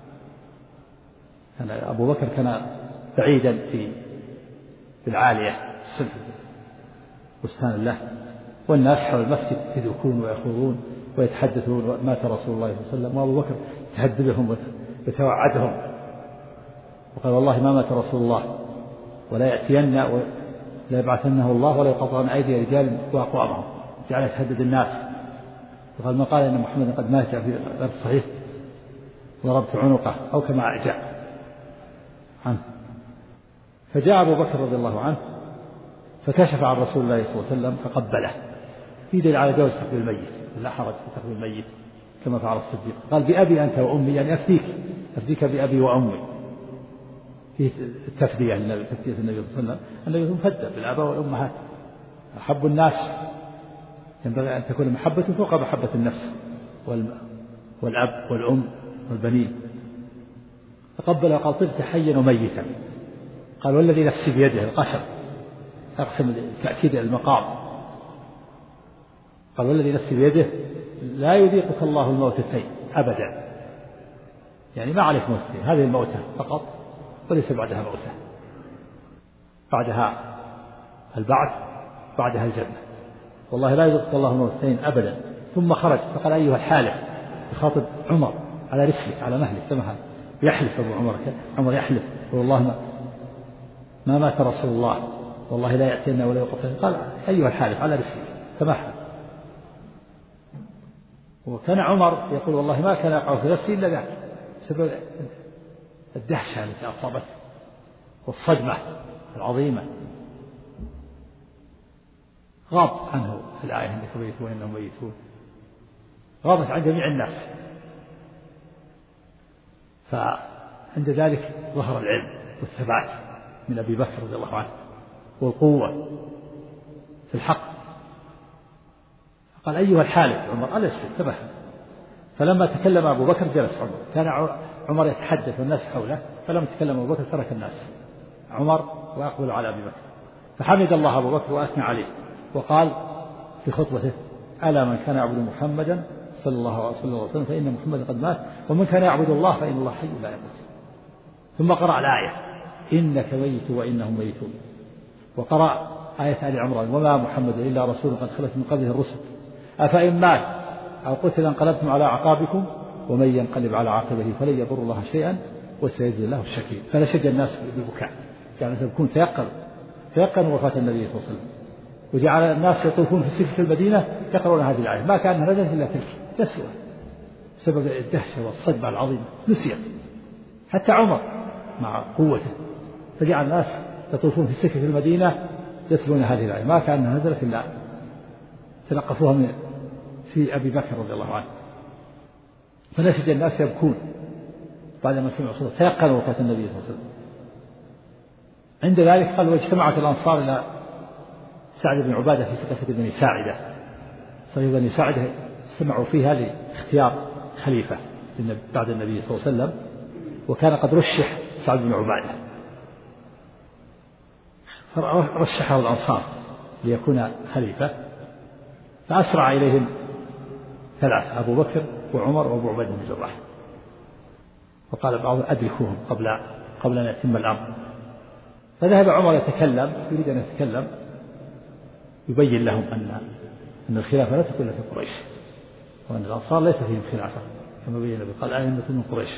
S2: أبو بكر كان بعيدا في العالية السلح بستان الله، والناس حول المسجد يذوقون ويخوضون ويتحدثون مات رسول الله صلى الله عليه وسلم، وأبو بكر يتهددهم ويتوعدهم وقال والله ما مات رسول الله ولا يأتين ولا يبعثنه الله ولا يقطعن أيدي رجال وأقوامهم. جعل يتهدد الناس وقال ما قال إن محمد قد مات في الصحيح ضربت عنقه أو كما جاء عنه. فجاء أبو بكر رضي الله عنه فكشف عن رسول الله صلى الله عليه وسلم فقبله، في دليل على جواز تقبيل الميت، لا حرج في تقبيل الميت كما فعل الصديق. قال بأبي أنت وأمي، يعني أفديك بأبي وأمي، في التفدية النبي صلى الله عليه وسلم. النبي مفدى بالآباء والأمهات، أحب الناس ينبغي أن تكون محبة فوق محبة النفس والأب والأم والبنين. فقبل وقال طبت حيا وميتا. قال والذي نفسي بيده، القسم أقسم تأكيد المقام. قال والذي نفسي بيده لا يذيقك الله الموتتين أبدا، يعني ما عليك موتتين، هذه الموتة فقط وليس بعدها موتة، بعدها البعث، بعدها الجنة. والله لا يذيقك الله الموتتين أبدا. ثم خرج فقال أيها الحالف، يخاطب عمر على رسلك على مهلك كما يحلف أبو عمر يحلف والله ما مات رسول الله، والله لا يأتينا ولا يقتلنا. قال أيها الحالف على رسلك تمحل. وكان عمر يقول والله ما كان يقع في نفسي إلا ذاك، بسبب الدهشة التي أصابته والصدمة العظيمة. غاب عنه في الآية إنك ميت وإنهم ميتون، غابت عن جميع الناس. فعند ذلك ظهر العلم والثبات من أبي بكر رضي الله عنه والقوة في الحق. قال أيها الحالف عمر ألست تبهم. فلما تكلم أبو بكر جلس عمر. كان عمر يتحدث والناس حوله، فلما تكلم أبو بكر ترك الناس عمر وأقبل على أبي بكر. فحمد الله أبو بكر وأثنى عليه وقال في خطبته ألا من كان يعبد محمدا صلى الله عليه وسلم فإن محمدا قد مات، ومن كان يعبد الله فإن الله حي لا يموت. ثم قرأ الآية إنك ميت وإنهم ميتون، وقرأ آية آل عمران وما محمد إلا رسول قد خلت من قبله الرسل أفإن مات أو قتل انقلبتم على أعقابكم ومن ينقلب على عقبه فلن يضر الله شيئا وسيجزي الله الشاكرين. فنشد الناس بالبكاء، يعني تكون تيقنوا وفاة النبي صلى الله عليه وسلم. وجعل الناس يطوفون في سكة المدينة يقرؤون هذه الآية، ما كانها نزلت إلا تلك تسوى بسبب الدهشة والصدمة العظيمة، نسيت حتى عمر مع قوته. فجعل الناس يطوفون في سكة المدينة يتلون هذه الآية، ما كانها نزلت إلا تلقفوها في أبي بكر رضي الله عنه. فنشد الناس يبكون بعدما سمعوا صوته تيقنوا وفاة النبي صلى الله عليه وسلم. عند ذلك قال واجتمعت الأنصار إلى سعد بن عبادة في سقفة بني ساعدة. صحيح بني ساعدة استمعوا فيها لاختيار خليفة بعد النبي صلى الله عليه وسلم، وكان قد رشح سعد بن عبادة، فرشحه الأنصار ليكون خليفة. فأسرع إليهم ثلاثة أبو بكر وعمر وأبو عبيدة بن الجراح، وقال بعضهم أدركوهم قبل أن يتم الأمر. فذهب عمر يتكلم، يريد أن يتكلم يبين لهم أن الخلافة لا تكون في قريش، وأن الأنصار ليس فيهم خلافة كما بين النبي قال أئمة من قريش.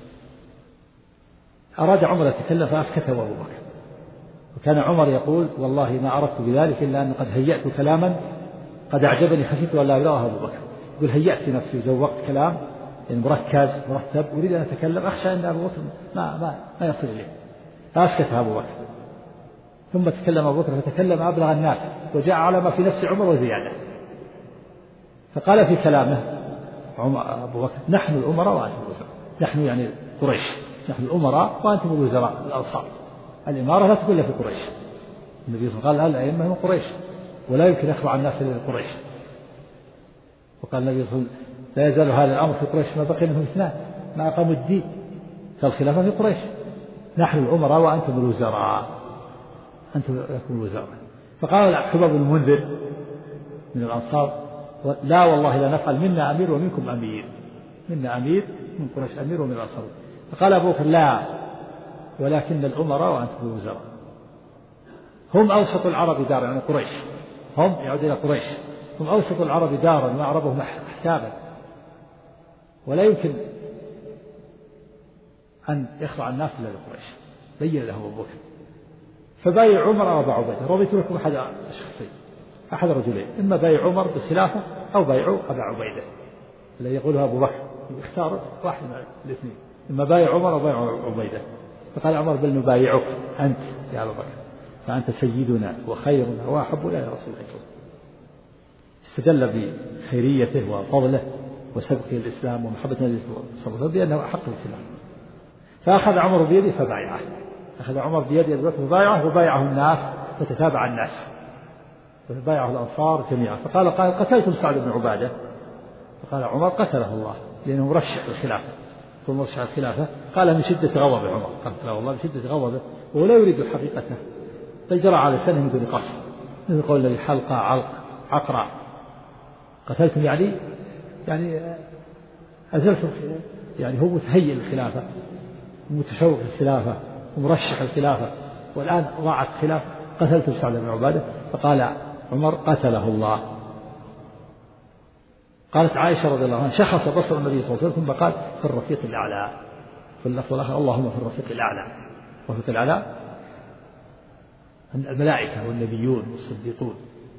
S2: أراد عمر يتكلم فأسكته أبو بكر، وكان عمر يقول والله ما أردت بذلك إلا أن قد هيأت كلاما قد أعجبني خشيت ولا يراه أبو بكر. يقول هيأت في نفسي وزوقت كلام يعني مركز مرتب أريد أن أتكلم أخشى أن أبو بكر ما يصل إليه، فأسكت أبو بكر. ثم تكلم أبو بكر فتكلم أبلغ الناس وجاء على ما في نفس عمر وزيادة. فقال في كلامه أبو بكر نحن الأمراء وأنتم الوزراء. نحن يعني قريش، نحن الأمراء وأنتم الوزراء الأنصار. الإمارة لا تكون إلا في قريش. النبي صلى الله عليه وسلم قال الأئمة من قريش ولا يمكن يخضع الناس إلى قريش. وقال النبي صلى الله عليه وسلم لا يزال هذا الأمر في قريش ما بقي منهم اثنان ما أقاموا الدين، فالخلافة في قريش. نحن الأمراء وأنتم الوزراء، أنتم لكم الوزراء. فقال حباب بن المنذر من الأنصار لا والله لا نفعل، منا أمير ومنكم أمير، منا أمير من قريش أمير ومن الأنصار. فقال أبو بكر لا ولكن الأمراء وأنتم الوزراء. هم أوسط العرب دارا، يعني قريش، هم يعود إلى قريش، هم أوسط العرب دارا وأعربهم حسابا، ولا يمكن أن يخضع الناس إلى قريش. بين له أبو بكر. فبايع عمر وأبا عبيدة، رضيت لكم أحد الشخصين، أحد رجلين، إما بايع عمر بالخلافة أو بايعوا أبا عبيدة الذي يقوله أبو بكر يختار واحد من الاثنين، إما بايع عمر أو بايع عبيدة. فقال عمر بل نبايعك أنت يا أبا بكر، فأنت سيدنا وخيرنا وأحبنا يا رسول الله. استدل بخيريته وفضله وسبقه الإسلام ومحبة النبي صلى الله عليه وسلم بأنه أحق بالخلافة. فأخذ عمر بيده فبايعه، أخذ عمر بيده أبي بكر فبايعه، وبايعه الناس فتتابع الناس، فبايعه الأنصار جميعا. فقال قتلتم سعد بن عبادة؟ فقال عمر قتله الله لأنه مرشح للخلافة، ثم مرشح الخلافة. قال من شدة غضب عمر، قال لا والله من شدة غضبه وهو لا يريد حقيقته، بل جرى على لسانه من دون قصد، مثل قول الذي حلقة علق عقرع. قتلتم يعني أزلتم، يعني هو متهيئ للخلافة ومتشوق للخلافة ومرشح الخلافة، والآن ضاعت الخلافة. قتلتم سعد بن عبادة؟ فقال عمر قتله الله. قالت عائشة رضي الله عنها شخص بصر النبي صلى الله عليه وسلم ثم قال في الرفيق الأعلى، في اللفظ الآخر اللهم في الرفيق الأعلى. الرفيق الأعلى الملائكة والنبيون والصديقون.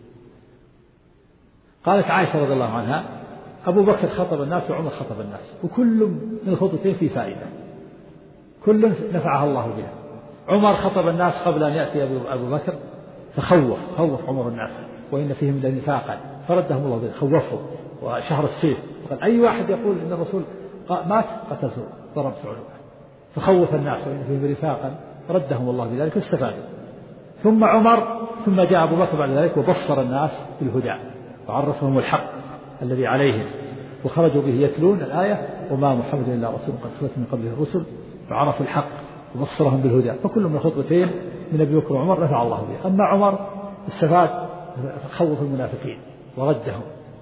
S2: قالت عائشة رضي الله عنها أبو بكر خطب الناس وعمر خطب الناس، وكل من الخطبتين في فائدة، كل نفعها الله بها. عمر خطب الناس قبل أن يأتي أبو بكر فخوف عمر الناس وإن فيهم لنفاقا، فردهم الله به، خوفهم وشهر السيف، وقال أي واحد يقول إن الرسول مات قتلته ضرب عنقه، فخوف الناس وإن فيهم نفاقا، ردهم الله بذلك واستفادوا. ثم عمر، ثم جاء أبو بكر بعد ذلك وبصر الناس بالهدى وعرفهم الحق الذي عليهم، وخرجوا به يتلون الآية وما محمد إلا رسول قد خلت من قبله الرسل، فعرفوا الحق وبصرهم بالهدى. فكل من الخطبتين من أبي بكر وعمر نفع الله به. أما عمر استفاد خوف المنافقين وردهم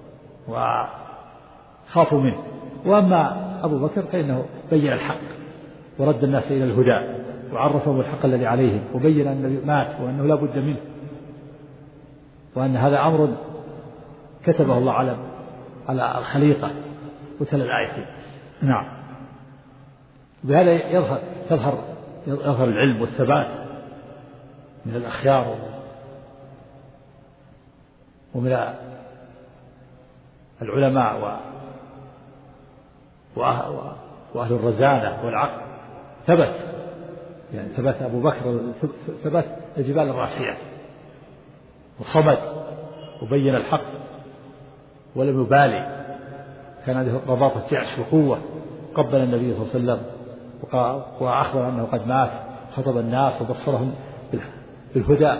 S2: وخافوا منه، وأما أبو بكر فإنه بين الحق ورد الناس إلى الهدى وعرفهم الحق الذي عليهم، وبين أن النبي مات وأنه لا بد منه، وأن هذا أمر كتبه الله على الخليقة، وتلا الآية. نعم. بهذا يظهر العلم والثبات من الأخيار ومن العلماء وأهل الرزانة والعقل. ثبت أبو بكر، ثبت الجبال الراسية، وصمد وبين الحق ولم يبالي، كان عنده رباطة جعش وقوة. قبل النبي صلى الله عليه وسلم وأخبر أنه قد مات، خطب الناس وبصرهم بالهدى،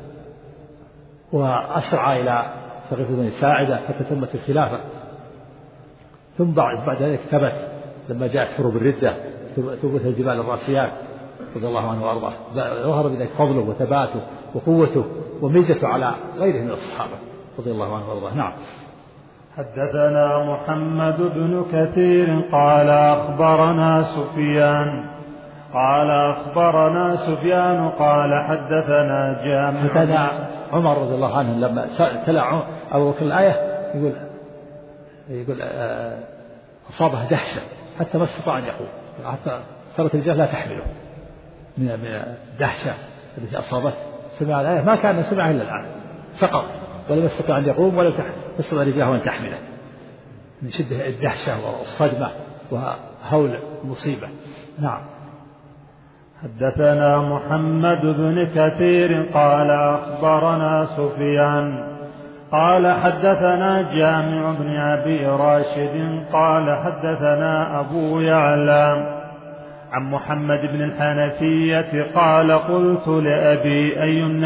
S2: وأسرع إلى سقيفة بني ساعدة حتى تمت الخلافة. ثم بعد ذلك ثبت لما جاءت حروب الردة، ثبت الجبال الراسيات رضي الله عنه وأرضاه، ظهر بذلك فضله وثباته وقوته وميزته على غيره من الصحابة رضي الله عنه وأرضاه. نعم.
S3: حدثنا محمد بن كثير قال أخبرنا سفيان قال حدثنا جامع.
S2: حدثنا عمر رضي الله عنه لما تلا أبو بكر الآية يقول أصابه دهشة حتى ما استطاع أن يقوم، حتى صارت الرجال لا تحمله من الدهشة التي أصابته. سمع الآية ما كان سمعها إلا الآن، سقط ولم يستطع أن يقوم ولا تستطيع رجله أن تحمله من شدة الدهشة والصدمة وهول المصيبة. نعم.
S3: حدثنا محمد بن كثير قال أخبرنا سفيان قال حدثنا جامع بن أبي راشد قال حدثنا أبو يعلى عن محمد بن الحنفية قال قلت لأبي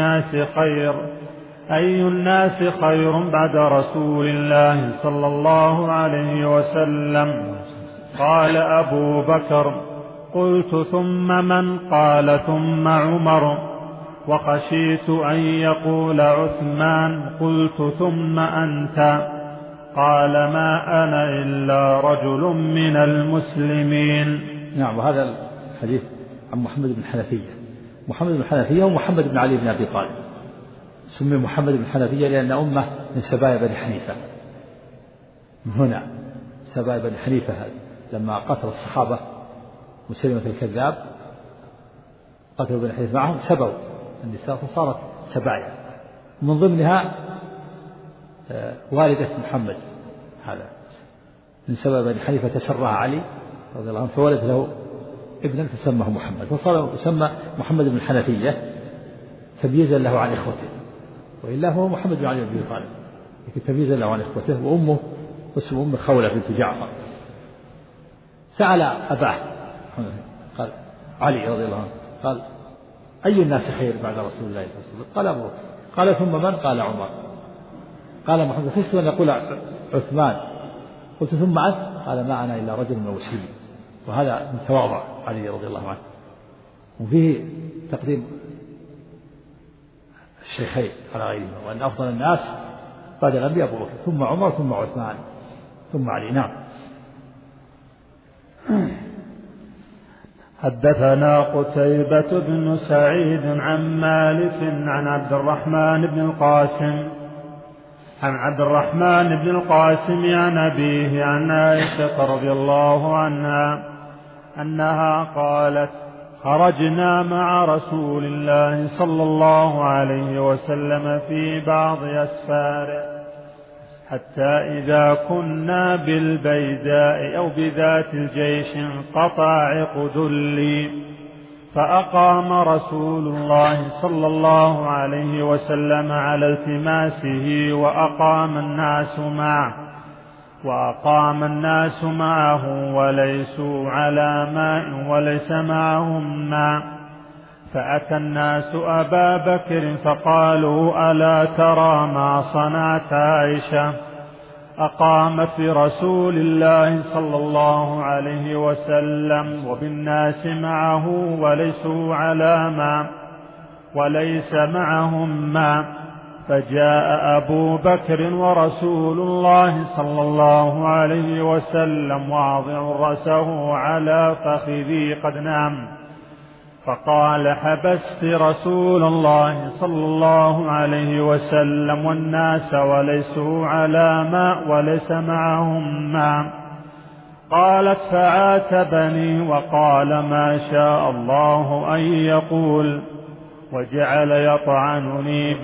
S3: أي الناس خير بعد رسول الله صلى الله عليه وسلم؟ قال أبو بكر. قلت ثم من؟ قال ثم عمر، وخشيت أن يقول عثمان. قلت ثم أنت؟ قال ما أنا إلا رجل من المسلمين.
S2: نعم. وهذا الحديث عن محمد بن الحنفية. محمد بن الحنفية ومحمد بن علي بن أبي طالب، سمي محمد بن الحنفية لأن أمه من سبايا بني حنيفة. من هنا سبايا بني حنيفة لما قتل الصحابة مسلمة الكذاب، قتلوا بني حنيفة معهم، سبوا النساء فصارت سبايا، من ضمنها والدة محمد هذا من سبب بني حنيفة تسرها علي رضي الله عنه فولد له ابنا فسمه محمد، فصار يسمى محمد بن الحنفية تمييزا له عن إخوته، وإلا هو محمد بن علي بن أبي طالب، لكن تمييزا له عن إخوته. وأمه اسم أم خولة بنت جعفر. سأل أباه قال علي رضي الله عنه قال أي الناس خير بعد رسول الله صلى الله عليه وسلم؟ قال أبو بكر. قال ثم من؟ قال عمر. قال محمد خشت أن يقول عثمان. قلت ثم أنت؟ قال ما أنا إلا رجل من وسيلي. وهذا من تواضع علي رضي الله عنه. وفيه تقديم الشيخين على غيرهما، وأن أفضل الناس بعد الأنبياء أبو بكر ثم عمر ثم عثمان ثم علي. نعم.
S3: حدثنا قتيبة بن سعيد عن مالك عن عبد الرحمن بن القاسم عن أبيه عن عائشة رضي الله عنها أنها قالت خرجنا مع رسول الله صلى الله عليه وسلم في بعض أسفاره حتى إذا كنا بالبيداء أو بذات الجيش انقطع عقد لي، فأقام رسول الله صلى الله عليه وسلم على التماسه وأقام الناس معه وليسوا على ماء وليس معهم ماء، فأتى الناس أبا بكر فقالوا ألا ترى ما صنعت عائشة؟ أقامت برسول الله صلى الله عليه وسلم وبالناس معه وليسوا على ماء وليس معهم ماء، فجاء أبو بكر ورسول الله صلى الله عليه وسلم واضع رأسه على فخذي قد نام، فقال حبست رسول الله صلى الله عليه وسلم والناس وليسوا على ماء وليس معهم ماء. قالت فعاتبني وقال ما شاء الله أن يقول، وجعل يطعنني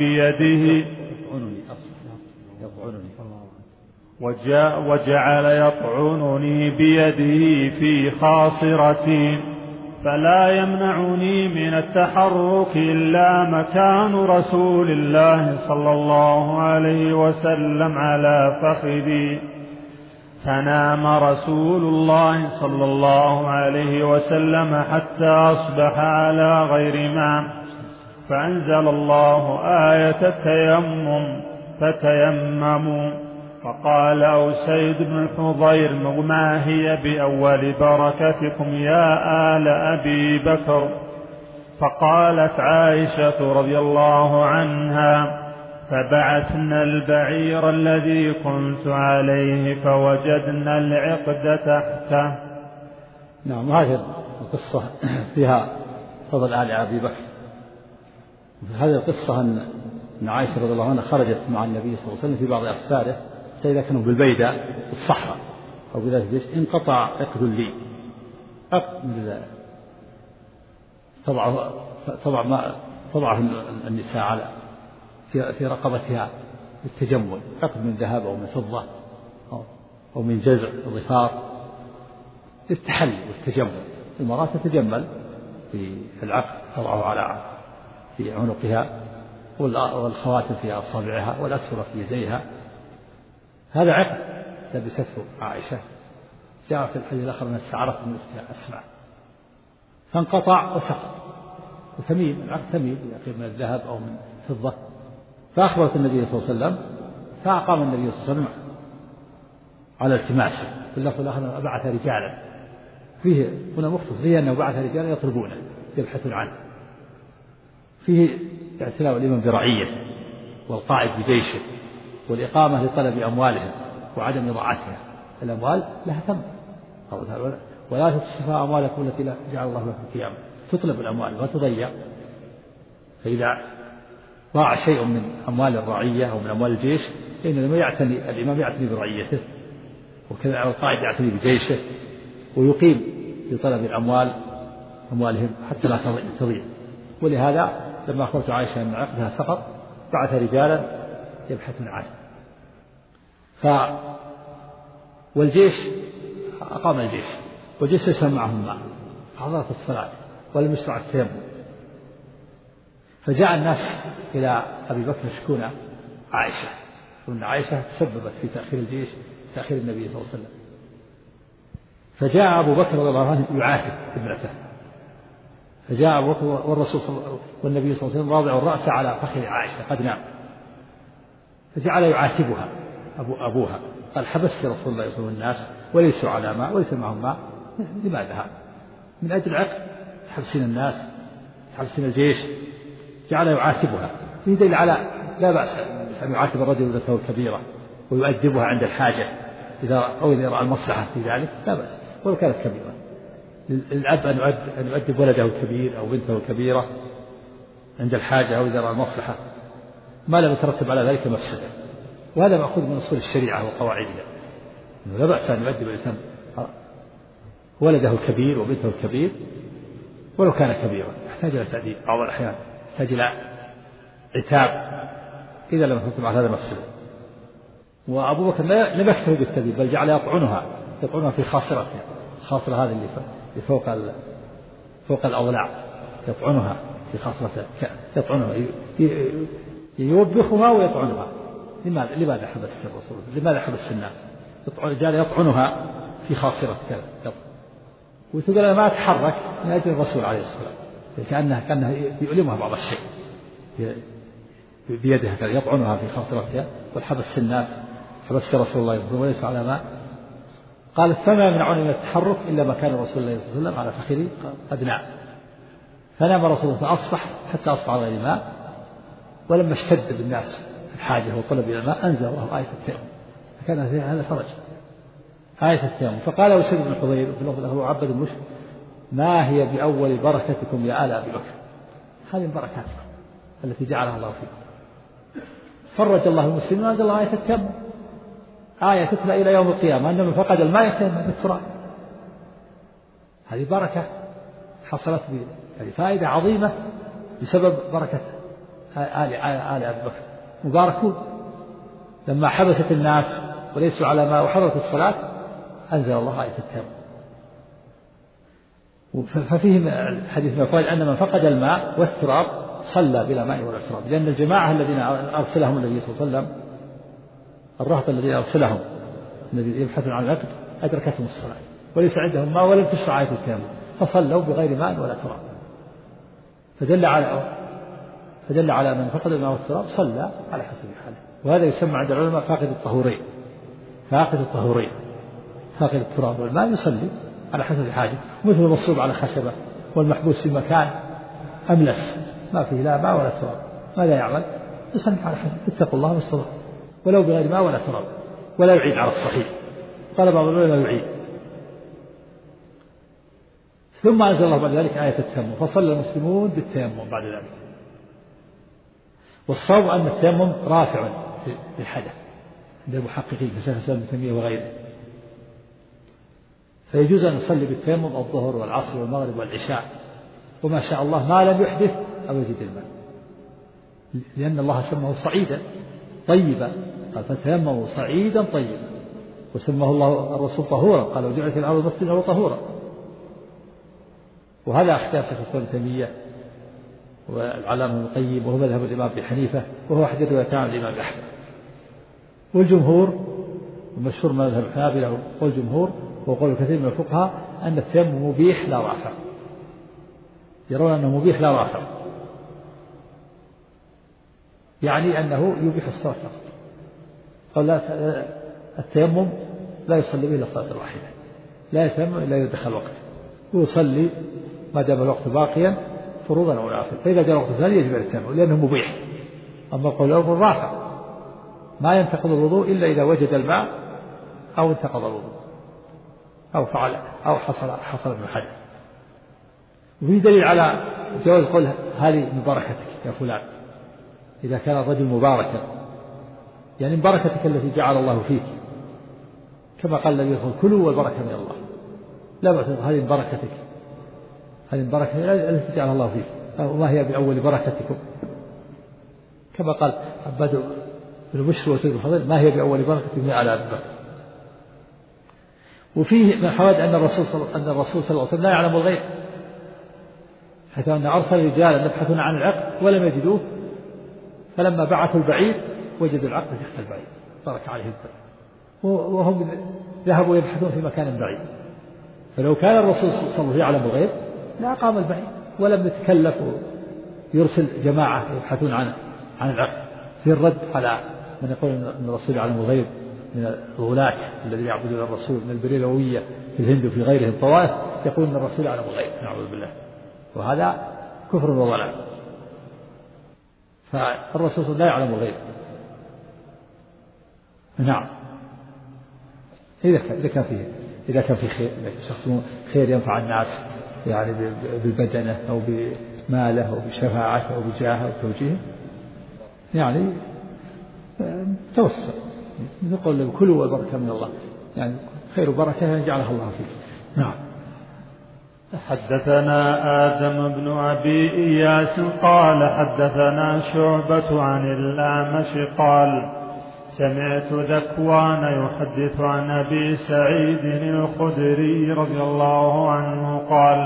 S3: بيده في خاصرتي، فلا يمنعني من التحرك إلا مكان رسول الله صلى الله عليه وسلم على فخذي، فنام رسول الله صلى الله عليه وسلم حتى أصبح على غير ماء، فأنزل الله آية التيمم فتيمموا. فقال أسيد بن الحضير ما هي بأول بركتكم يا آل أبي بكر؟ فقالت عائشة رضي الله عنها فبعثنا البعير الذي كنت عليه فوجدنا العقد تحته.
S2: نعم. هذه القصة فيها فضل آل أبي بكر. هذه القصة أن عائشة رضي الله عنها خرجت مع النبي صلى الله عليه وسلم في بعض أسفاره إذا كانوا بالبيداء في الصحراء أو بذات الجيش انقطع عقد لي، عقد تضعه النساء على في رقبتها للتجمل، عقد من ذهب أو من فضة أو من جزع ظفار للتحلي والتجمل. المرأة تتجمل في العقد تضعه على في عنقها والخواتم في أصابعها والأسرة في يديها. هذا عقد لبسته عائشة، جاء في الحديث الآخر أن استعرت من أختها أسماء فانقطع وسقط. وثمين العقد ثمين من الذهب أو من فضة، فأخبرت النبي صلى الله عليه وسلم فأقام النبي صلى الله عليه وسلم على التماسه. في اللفظ الآخر بعث رجالا، فيه هنا مختص فيه أنه بعث رجالا يطلبونه يبحثون عنه، فيه اعتلاء الإمام برعيته والقائد بجيشه والإقامة لطلب أموالهم وعدم إضاعتها. الأموال لها ثمن، ولا تصرفوا أموالكم التي لا جعل الله لكم قياما. تطلب الأموال وتضيع، فإذا ضاع شيء من أموال الرعية أو من أموال الجيش فإن الإمام يعتني برعيته، وكذا القائد يعتني بجيشه ويقيم لطلب أموالهم حتى لا تضيع. ولهذا لما أخبرت عائشة أن عقدها سقط بعث رجالا يبحثون عنه. والجيش أقام الجيش، والجيش ليس معهم ماء، حضرت الصلاة ولم يشرع التيمم. فجاء الناس إلى أبي بكر يشكون عائشة، وأن عائشة تسببت في تأخير الجيش، تأخير النبي صلى الله عليه وسلم. فجاء أبو بكر رضي الله عنه يعاتب ابنته، فجاء أبو بكر والنبي صلى الله عليه وسلم واضع الرأس على فخذ عائشة قد نام، فجعل يعاتبها أبوها، قال حبست رسول الله صلى الله عليه وسلم الناس وليسوا على ماء وليس معهم ماء، لماذا هذا؟ من أجل عقل تحبسين الناس، تحبسين الجيش. جعل يعاتبها، في دليل على لا بأس أن يعاتب الرجل ابنته الكبيرة ويؤدبها عند الحاجة إذا رأى المصلحة في ذلك، لا بأس ولو كانت كبيرة. للأب أن يؤدب ولده الكبير أو بنته الكبيرة عند الحاجة أو إذا رأى المصلحة ما لم يترتب على ذلك مفسدة، وهذا مأخوذ من أصول الشريعة وقواعدها، لا بأس أن يؤدب الإنسان ولده الكبير وبنته الكبير ولو كان كبيرا، يحتاج إلى تأديب بعض الأحيان، يحتاج إلى عتاب إذا لم يترتب على هذا مفسدة. وأبو بكر لم يكتفي بالتأديب بل جعل يطعنها في خاصرتها، الخاصرة هذه اللي فوق الأضلاع، يطعنها في خاصرتها، يطعنها يوبخها ويطعنها. لماذا حبست الرسول؟ لماذا حبست الناس؟ جعل يطعنها في خاصرتها، وتقول ما تحرك من أجل الرسول عليه الصلاة والسلام، كأنها يؤلمها بعض الشيء بيدها كذا، يطعنها في خاصرتها. والحبس الناس، حبست رسول الله صلى الله عليه وسلم وليس على ماء. قالت فما يمنعني من التحرك إلا ما كان رسول الله صلى الله عليه وسلم على فخذي قد نام. فنام رسول الله فأصبح حتى أصبح على غير ماء، ولما اشتد بالناس الحاجة وطلب إلى الماء أنزل الله آية التيمم، فكان في هذا فرج، آية التيمم. فقال أسيد بن حضير في اللفظ له عبد المشرك ما هي بأول بركتكم يا آل أبي بكر؟ هذه بركاتكم التي جعلها الله فيكم. فرج الله المسلمين وأنزل الله آية التيمم، آية تتلى إلى يوم القيامة أن من فقد الماء يتيمم بالتراب. هذه بركة حصلت هذه فائدة عظيمة بسبب بركة آل أبي بكر، مباركون. لما حبست الناس وليسوا على ماء وحضرت الصلاة أنزل الله آية التيمم. ففيه الحديث يقول أن من فقد الماء والتراب صلى بلا ماء ولا تراب، لأن الجماعة الذين أرسلهم النبي صلى الله عليه وسلم، الرهط الذين أرسلهم الذي يبحثون عن العقد أدركتهم الصلاة وليس عندهم ماء ولم تشرع آية التيمم، فصلوا بغير ماء ولا تراب. فدل على من فقد الماء والتراب صلى على حسب حاله. وهذا يسمى عند العلماء فاقد الطهورين، فاقد التراب والماء يصلي على حسب حاجه، مثل المصلوب على خشبة والمحبوس في مكان أملس ما فيه لا ماء ولا تراب، ماذا يعمل؟ يصلي على حسب. اتقوا الله واستطاعوا ولو بغير ماء ولا تراب، ولا يعيد على الصحيح، قال بعض العلماء يعيد. ثم أنزل الله بعد ذلك آية التيمم، فصلى المسلمون بالتيمم بعد ذلك. والصواب أن التيمم رافع للحدث عند المحققين كشيخ الإسلام ابن تيمية وغيره، فيجوز أن يصلي بالتيمم الظهر والعصر والمغرب والعشاء وما شاء الله ما لم يحدث أو يزيد الماء، لأن الله سماه صعيدا طيبا، قال فتيمموا صعيدا طيبا، وسماه الله الرسول طهورا، قال وجعلت الأرض مسجدا وطهورا. وهذا اختيار شيخ الإسلام ابن تيمية والعلامة ابن القيم، وهو مذهب الإمام أبي حنيفة، وهو أحد الروايتين عن الإمام أحمد. والجمهور ومشهور مذهب الحنابلة والجمهور وقول كثير من الفقهاء أن التيمم مبيح لا رافع، يرون أنه مبيح لا رافع، يعني أنه يبيح الصلاة فقط. قال لا، التيمم لا يصلي به إلا الصلاة الواحدة، لا يتيمم إلا إذا دخل وقت، ويصلي ما دام الوقت باقيا فروضا أو نافلة، فإذا جاء الوقت الثاني يجب التيمم لأنه مبيح. أما القول الأول رافع، ما ينتقض الوضوء إلا إذا وجد الماء أو انتقض الوضوء أو فعل أو حصل من حدث. وفي دليل على جواز قول هذه من بركتك يا فلان إذا كان الرجل مباركا، يعني من بركتك التي جعل الله فيك، كما قال النبي صلى الله عليه وسلم كلوا والبركة من الله، لا بأس، هذه من بركتك، هذه من بركة التي جعل الله فيك، وما هي بأول بركتكم، كما قال عباد بن بشر وسيد الفضيل ما هي بأول بركتكم يا آل أبي بكر. وفيه من حوادث أن الرسول صلى الله عليه وسلم لا يعلم الغيب، حيث أن أرسل رجالا يبحثون عن العقد ولم يجدوه، فلما بعثوا البعير وجدوا العقد تحت البعير بارك عليه البعير، وهم ذهبوا يبحثون في مكان بعيد. فلو كان الرسول صلى الله عليه وسلم يعلم الغيب لا قام البعير ولم يتكلف يرسل جماعة يبحثون عن العقد، في الرد على من يقول أن الرسول يعلم الغيب من الغلاة الذين يعبدون الرسول من البريلوية في الهند وفي غيرهم طوائف يقول أن الرسول يعلم الغيب، نعوذ بالله، وهذا كفر وضلال. فالرسول صلى الله عليه وسلم لا يعلم الغيب. نعم، إذا كان في خير، شخص خير ينفع الناس يعني ببدنه أو بماله أو بشفاعته أو بجاهه أو توجيهه، يعني توسل، نقول له كلوا والبركة من الله، يعني خير وبركة يجعلها الله فيك. نعم.
S3: حدثنا آدم بن أبي إياس قال حدثنا شعبة عن الأعمش قال سمعت ذكوان يحدث عن أبي سعيد الخدري رضي الله عنه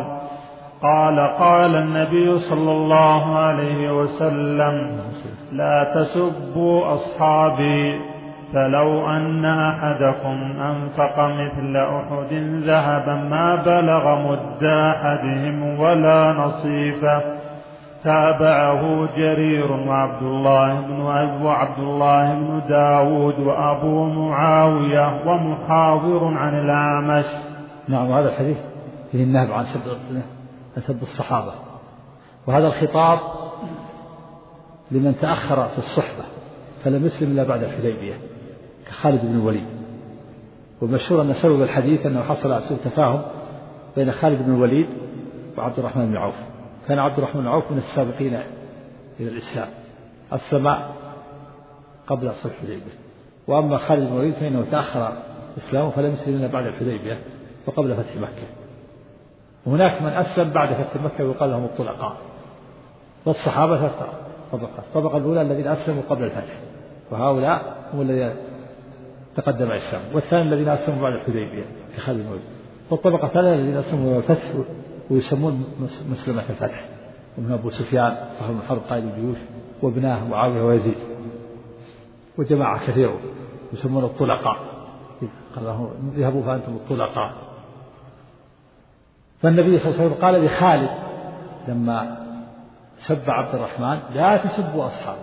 S3: قال النبي صلى الله عليه وسلم لا تسبوا أصحابي، فلو أن أحدكم أنفق مثل أحد ذهبا ما بلغ مد أحدهم ولا نصيفه. تابعه جرير وعبد الله بن داود وأبو معاوية ومحاضر عن الأعمش.
S2: نعم، وهذا الحديث فيه النهي عن سب الصحابة، وهذا الخطاب لمن تأخر في الصحبة فلم يسلم إلا بعد الحديبية كخالد بن الوليد. والمشهور أن سبب الحديث أنه حصل سوء تفاهم بين خالد بن الوليد وعبد الرحمن بن عوف. كان عبد الرحمن بن عوف من السابقين إلى الإسلام، أسلم قبل صلح الحديبية، وأما خالد بن الوليد فإنه تأخر إسلامه فلم يسلم إلا بعد الحديبية وقبل فتح مكة. وهناك من أسلم بعد فتح مكة ويقال لهم الطلقاء. والصحابة ثلاث طبقات: الطبقة الأولى الذين أسلموا قبل الفتح وهؤلاء هم الذين تقدم الإسلام، والثاني الذين أسلموا بعد الحديبية كخالد بن الوليد، والطبقة الثالثة الذين أسلموا بعد الفتح ويسمون مسلمة الفتح، ومن أبو سفيان صاحب الحرب قائد الجيوش وابناه معاوية ويزيد وجماعة كثيرة يسمون الطلقاء، قال لهم اذهبوا فأنتم الطلقاء. فالنبي صلى الله عليه وسلم قال لخالد لما سب عبد الرحمن: لا تسبوا أصحابي،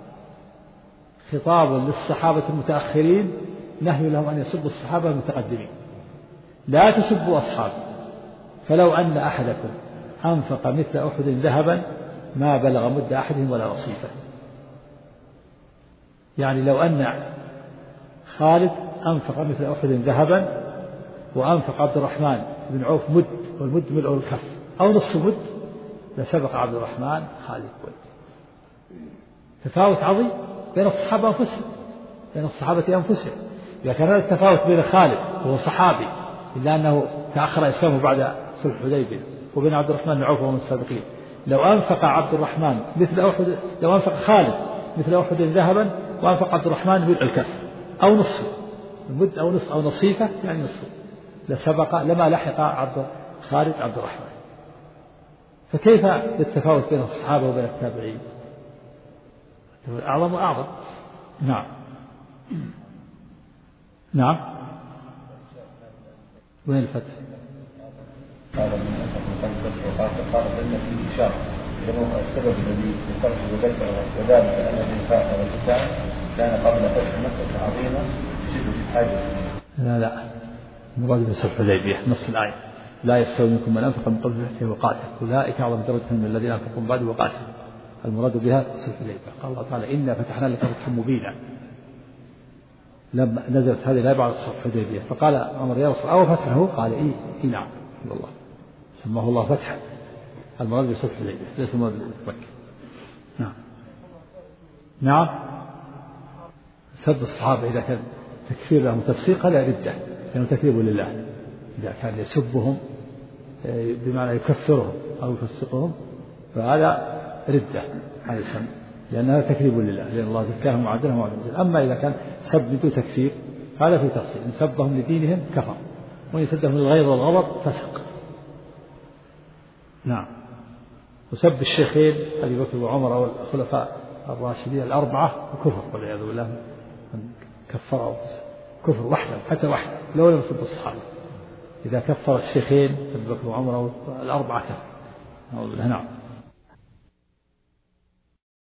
S2: خطاب للصحابة المتأخرين نهي لهم أن يسبوا الصحابة المتقدمين. لا تسبوا أصحابي، فلو أن أحدكم أنفق مثل أحد ذهبا ما بلغ مد أحدهم ولا نصيفه. يعني لو أن خالد أنفق مثل أحد ذهبا وأنفق عبد الرحمن بن عوف مد، والمد ملء الكف أو نصف مد، لسبق عبد الرحمن خالد ولد. تفاوت عظيم بين الصحابة أنفسهم، بين الصحابة أنفسهم. إذا كان هذا التفاوت بين خالد وهو صحابي إلا أنه تأخر إسلامه بعد صلح الحديبية، وبين عبد الرحمن بن عوف وهو من السابقين، لو أنفق عبد الرحمن مثل أحد، لو أنفق خالد مثل أحد ذهبا وأنفق عبد الرحمن ملء الكف أو نصفه، المد أو نصف أو نصيفه يعني نصفه، لسبق لما لحق خالد عبد الرحمن. فكيف التفاوت بين الصحابة وبين التابعين؟ أعظم وأعظم. نعم نعم. وين الفتح؟
S4: قال من أسف الفتح وقال إن فيه إشارة إلى السبب الذي يقرر وذكر وذلك أن الإنفاق والزكاة كان قبل فتح مكة عظيمة بشدة الحاجة.
S2: لا المراد بصلح الحديبية نص الآية: لا يستوي منكم من أنفق من قبل الفتح وقاتل أولئك أعظم درجة من الذين أنفقوا من بعد وقاتلوا. المراد بها صلح الحديبية. قال الله تعالى: إنا فتحنا لك فتحا مبينا. لما نزلت هذه الآية بعد صلح الحديبية فقال عمر: يا رسول الله فتحه؟ قال إيه نعم الله، سماه الله فتحا. المراد بصلح الحديبية ليس المراد بمكة. نعم. سب الصحابة إذا كان تكفير لهم تفسيق هذا ردة، لأنه تكذيب لله. إذا كان يسبهم بمعنى يكفرهم أو يفسقهم فهذا ردة هذا السم، لأنها تكذيب لله، لأن الله زكاهم وعدلهم وعدلهم. أما إذا كان سب بدون تكفير هذا في تفصيل، إن سبهم لدينهم كفر، وإن يسده من الغيظ والغضب فسق. نعم. وسب الشيخين أبي بكر وعمر والخلفاء الراشدين الأربعة كفر والعياذ بالله، من كفر كفر وحده حتى وحده لو لم يسب الصحابة، إذا كفر الشيخين أبي بكر وعمر الأربعة كفر. نعم.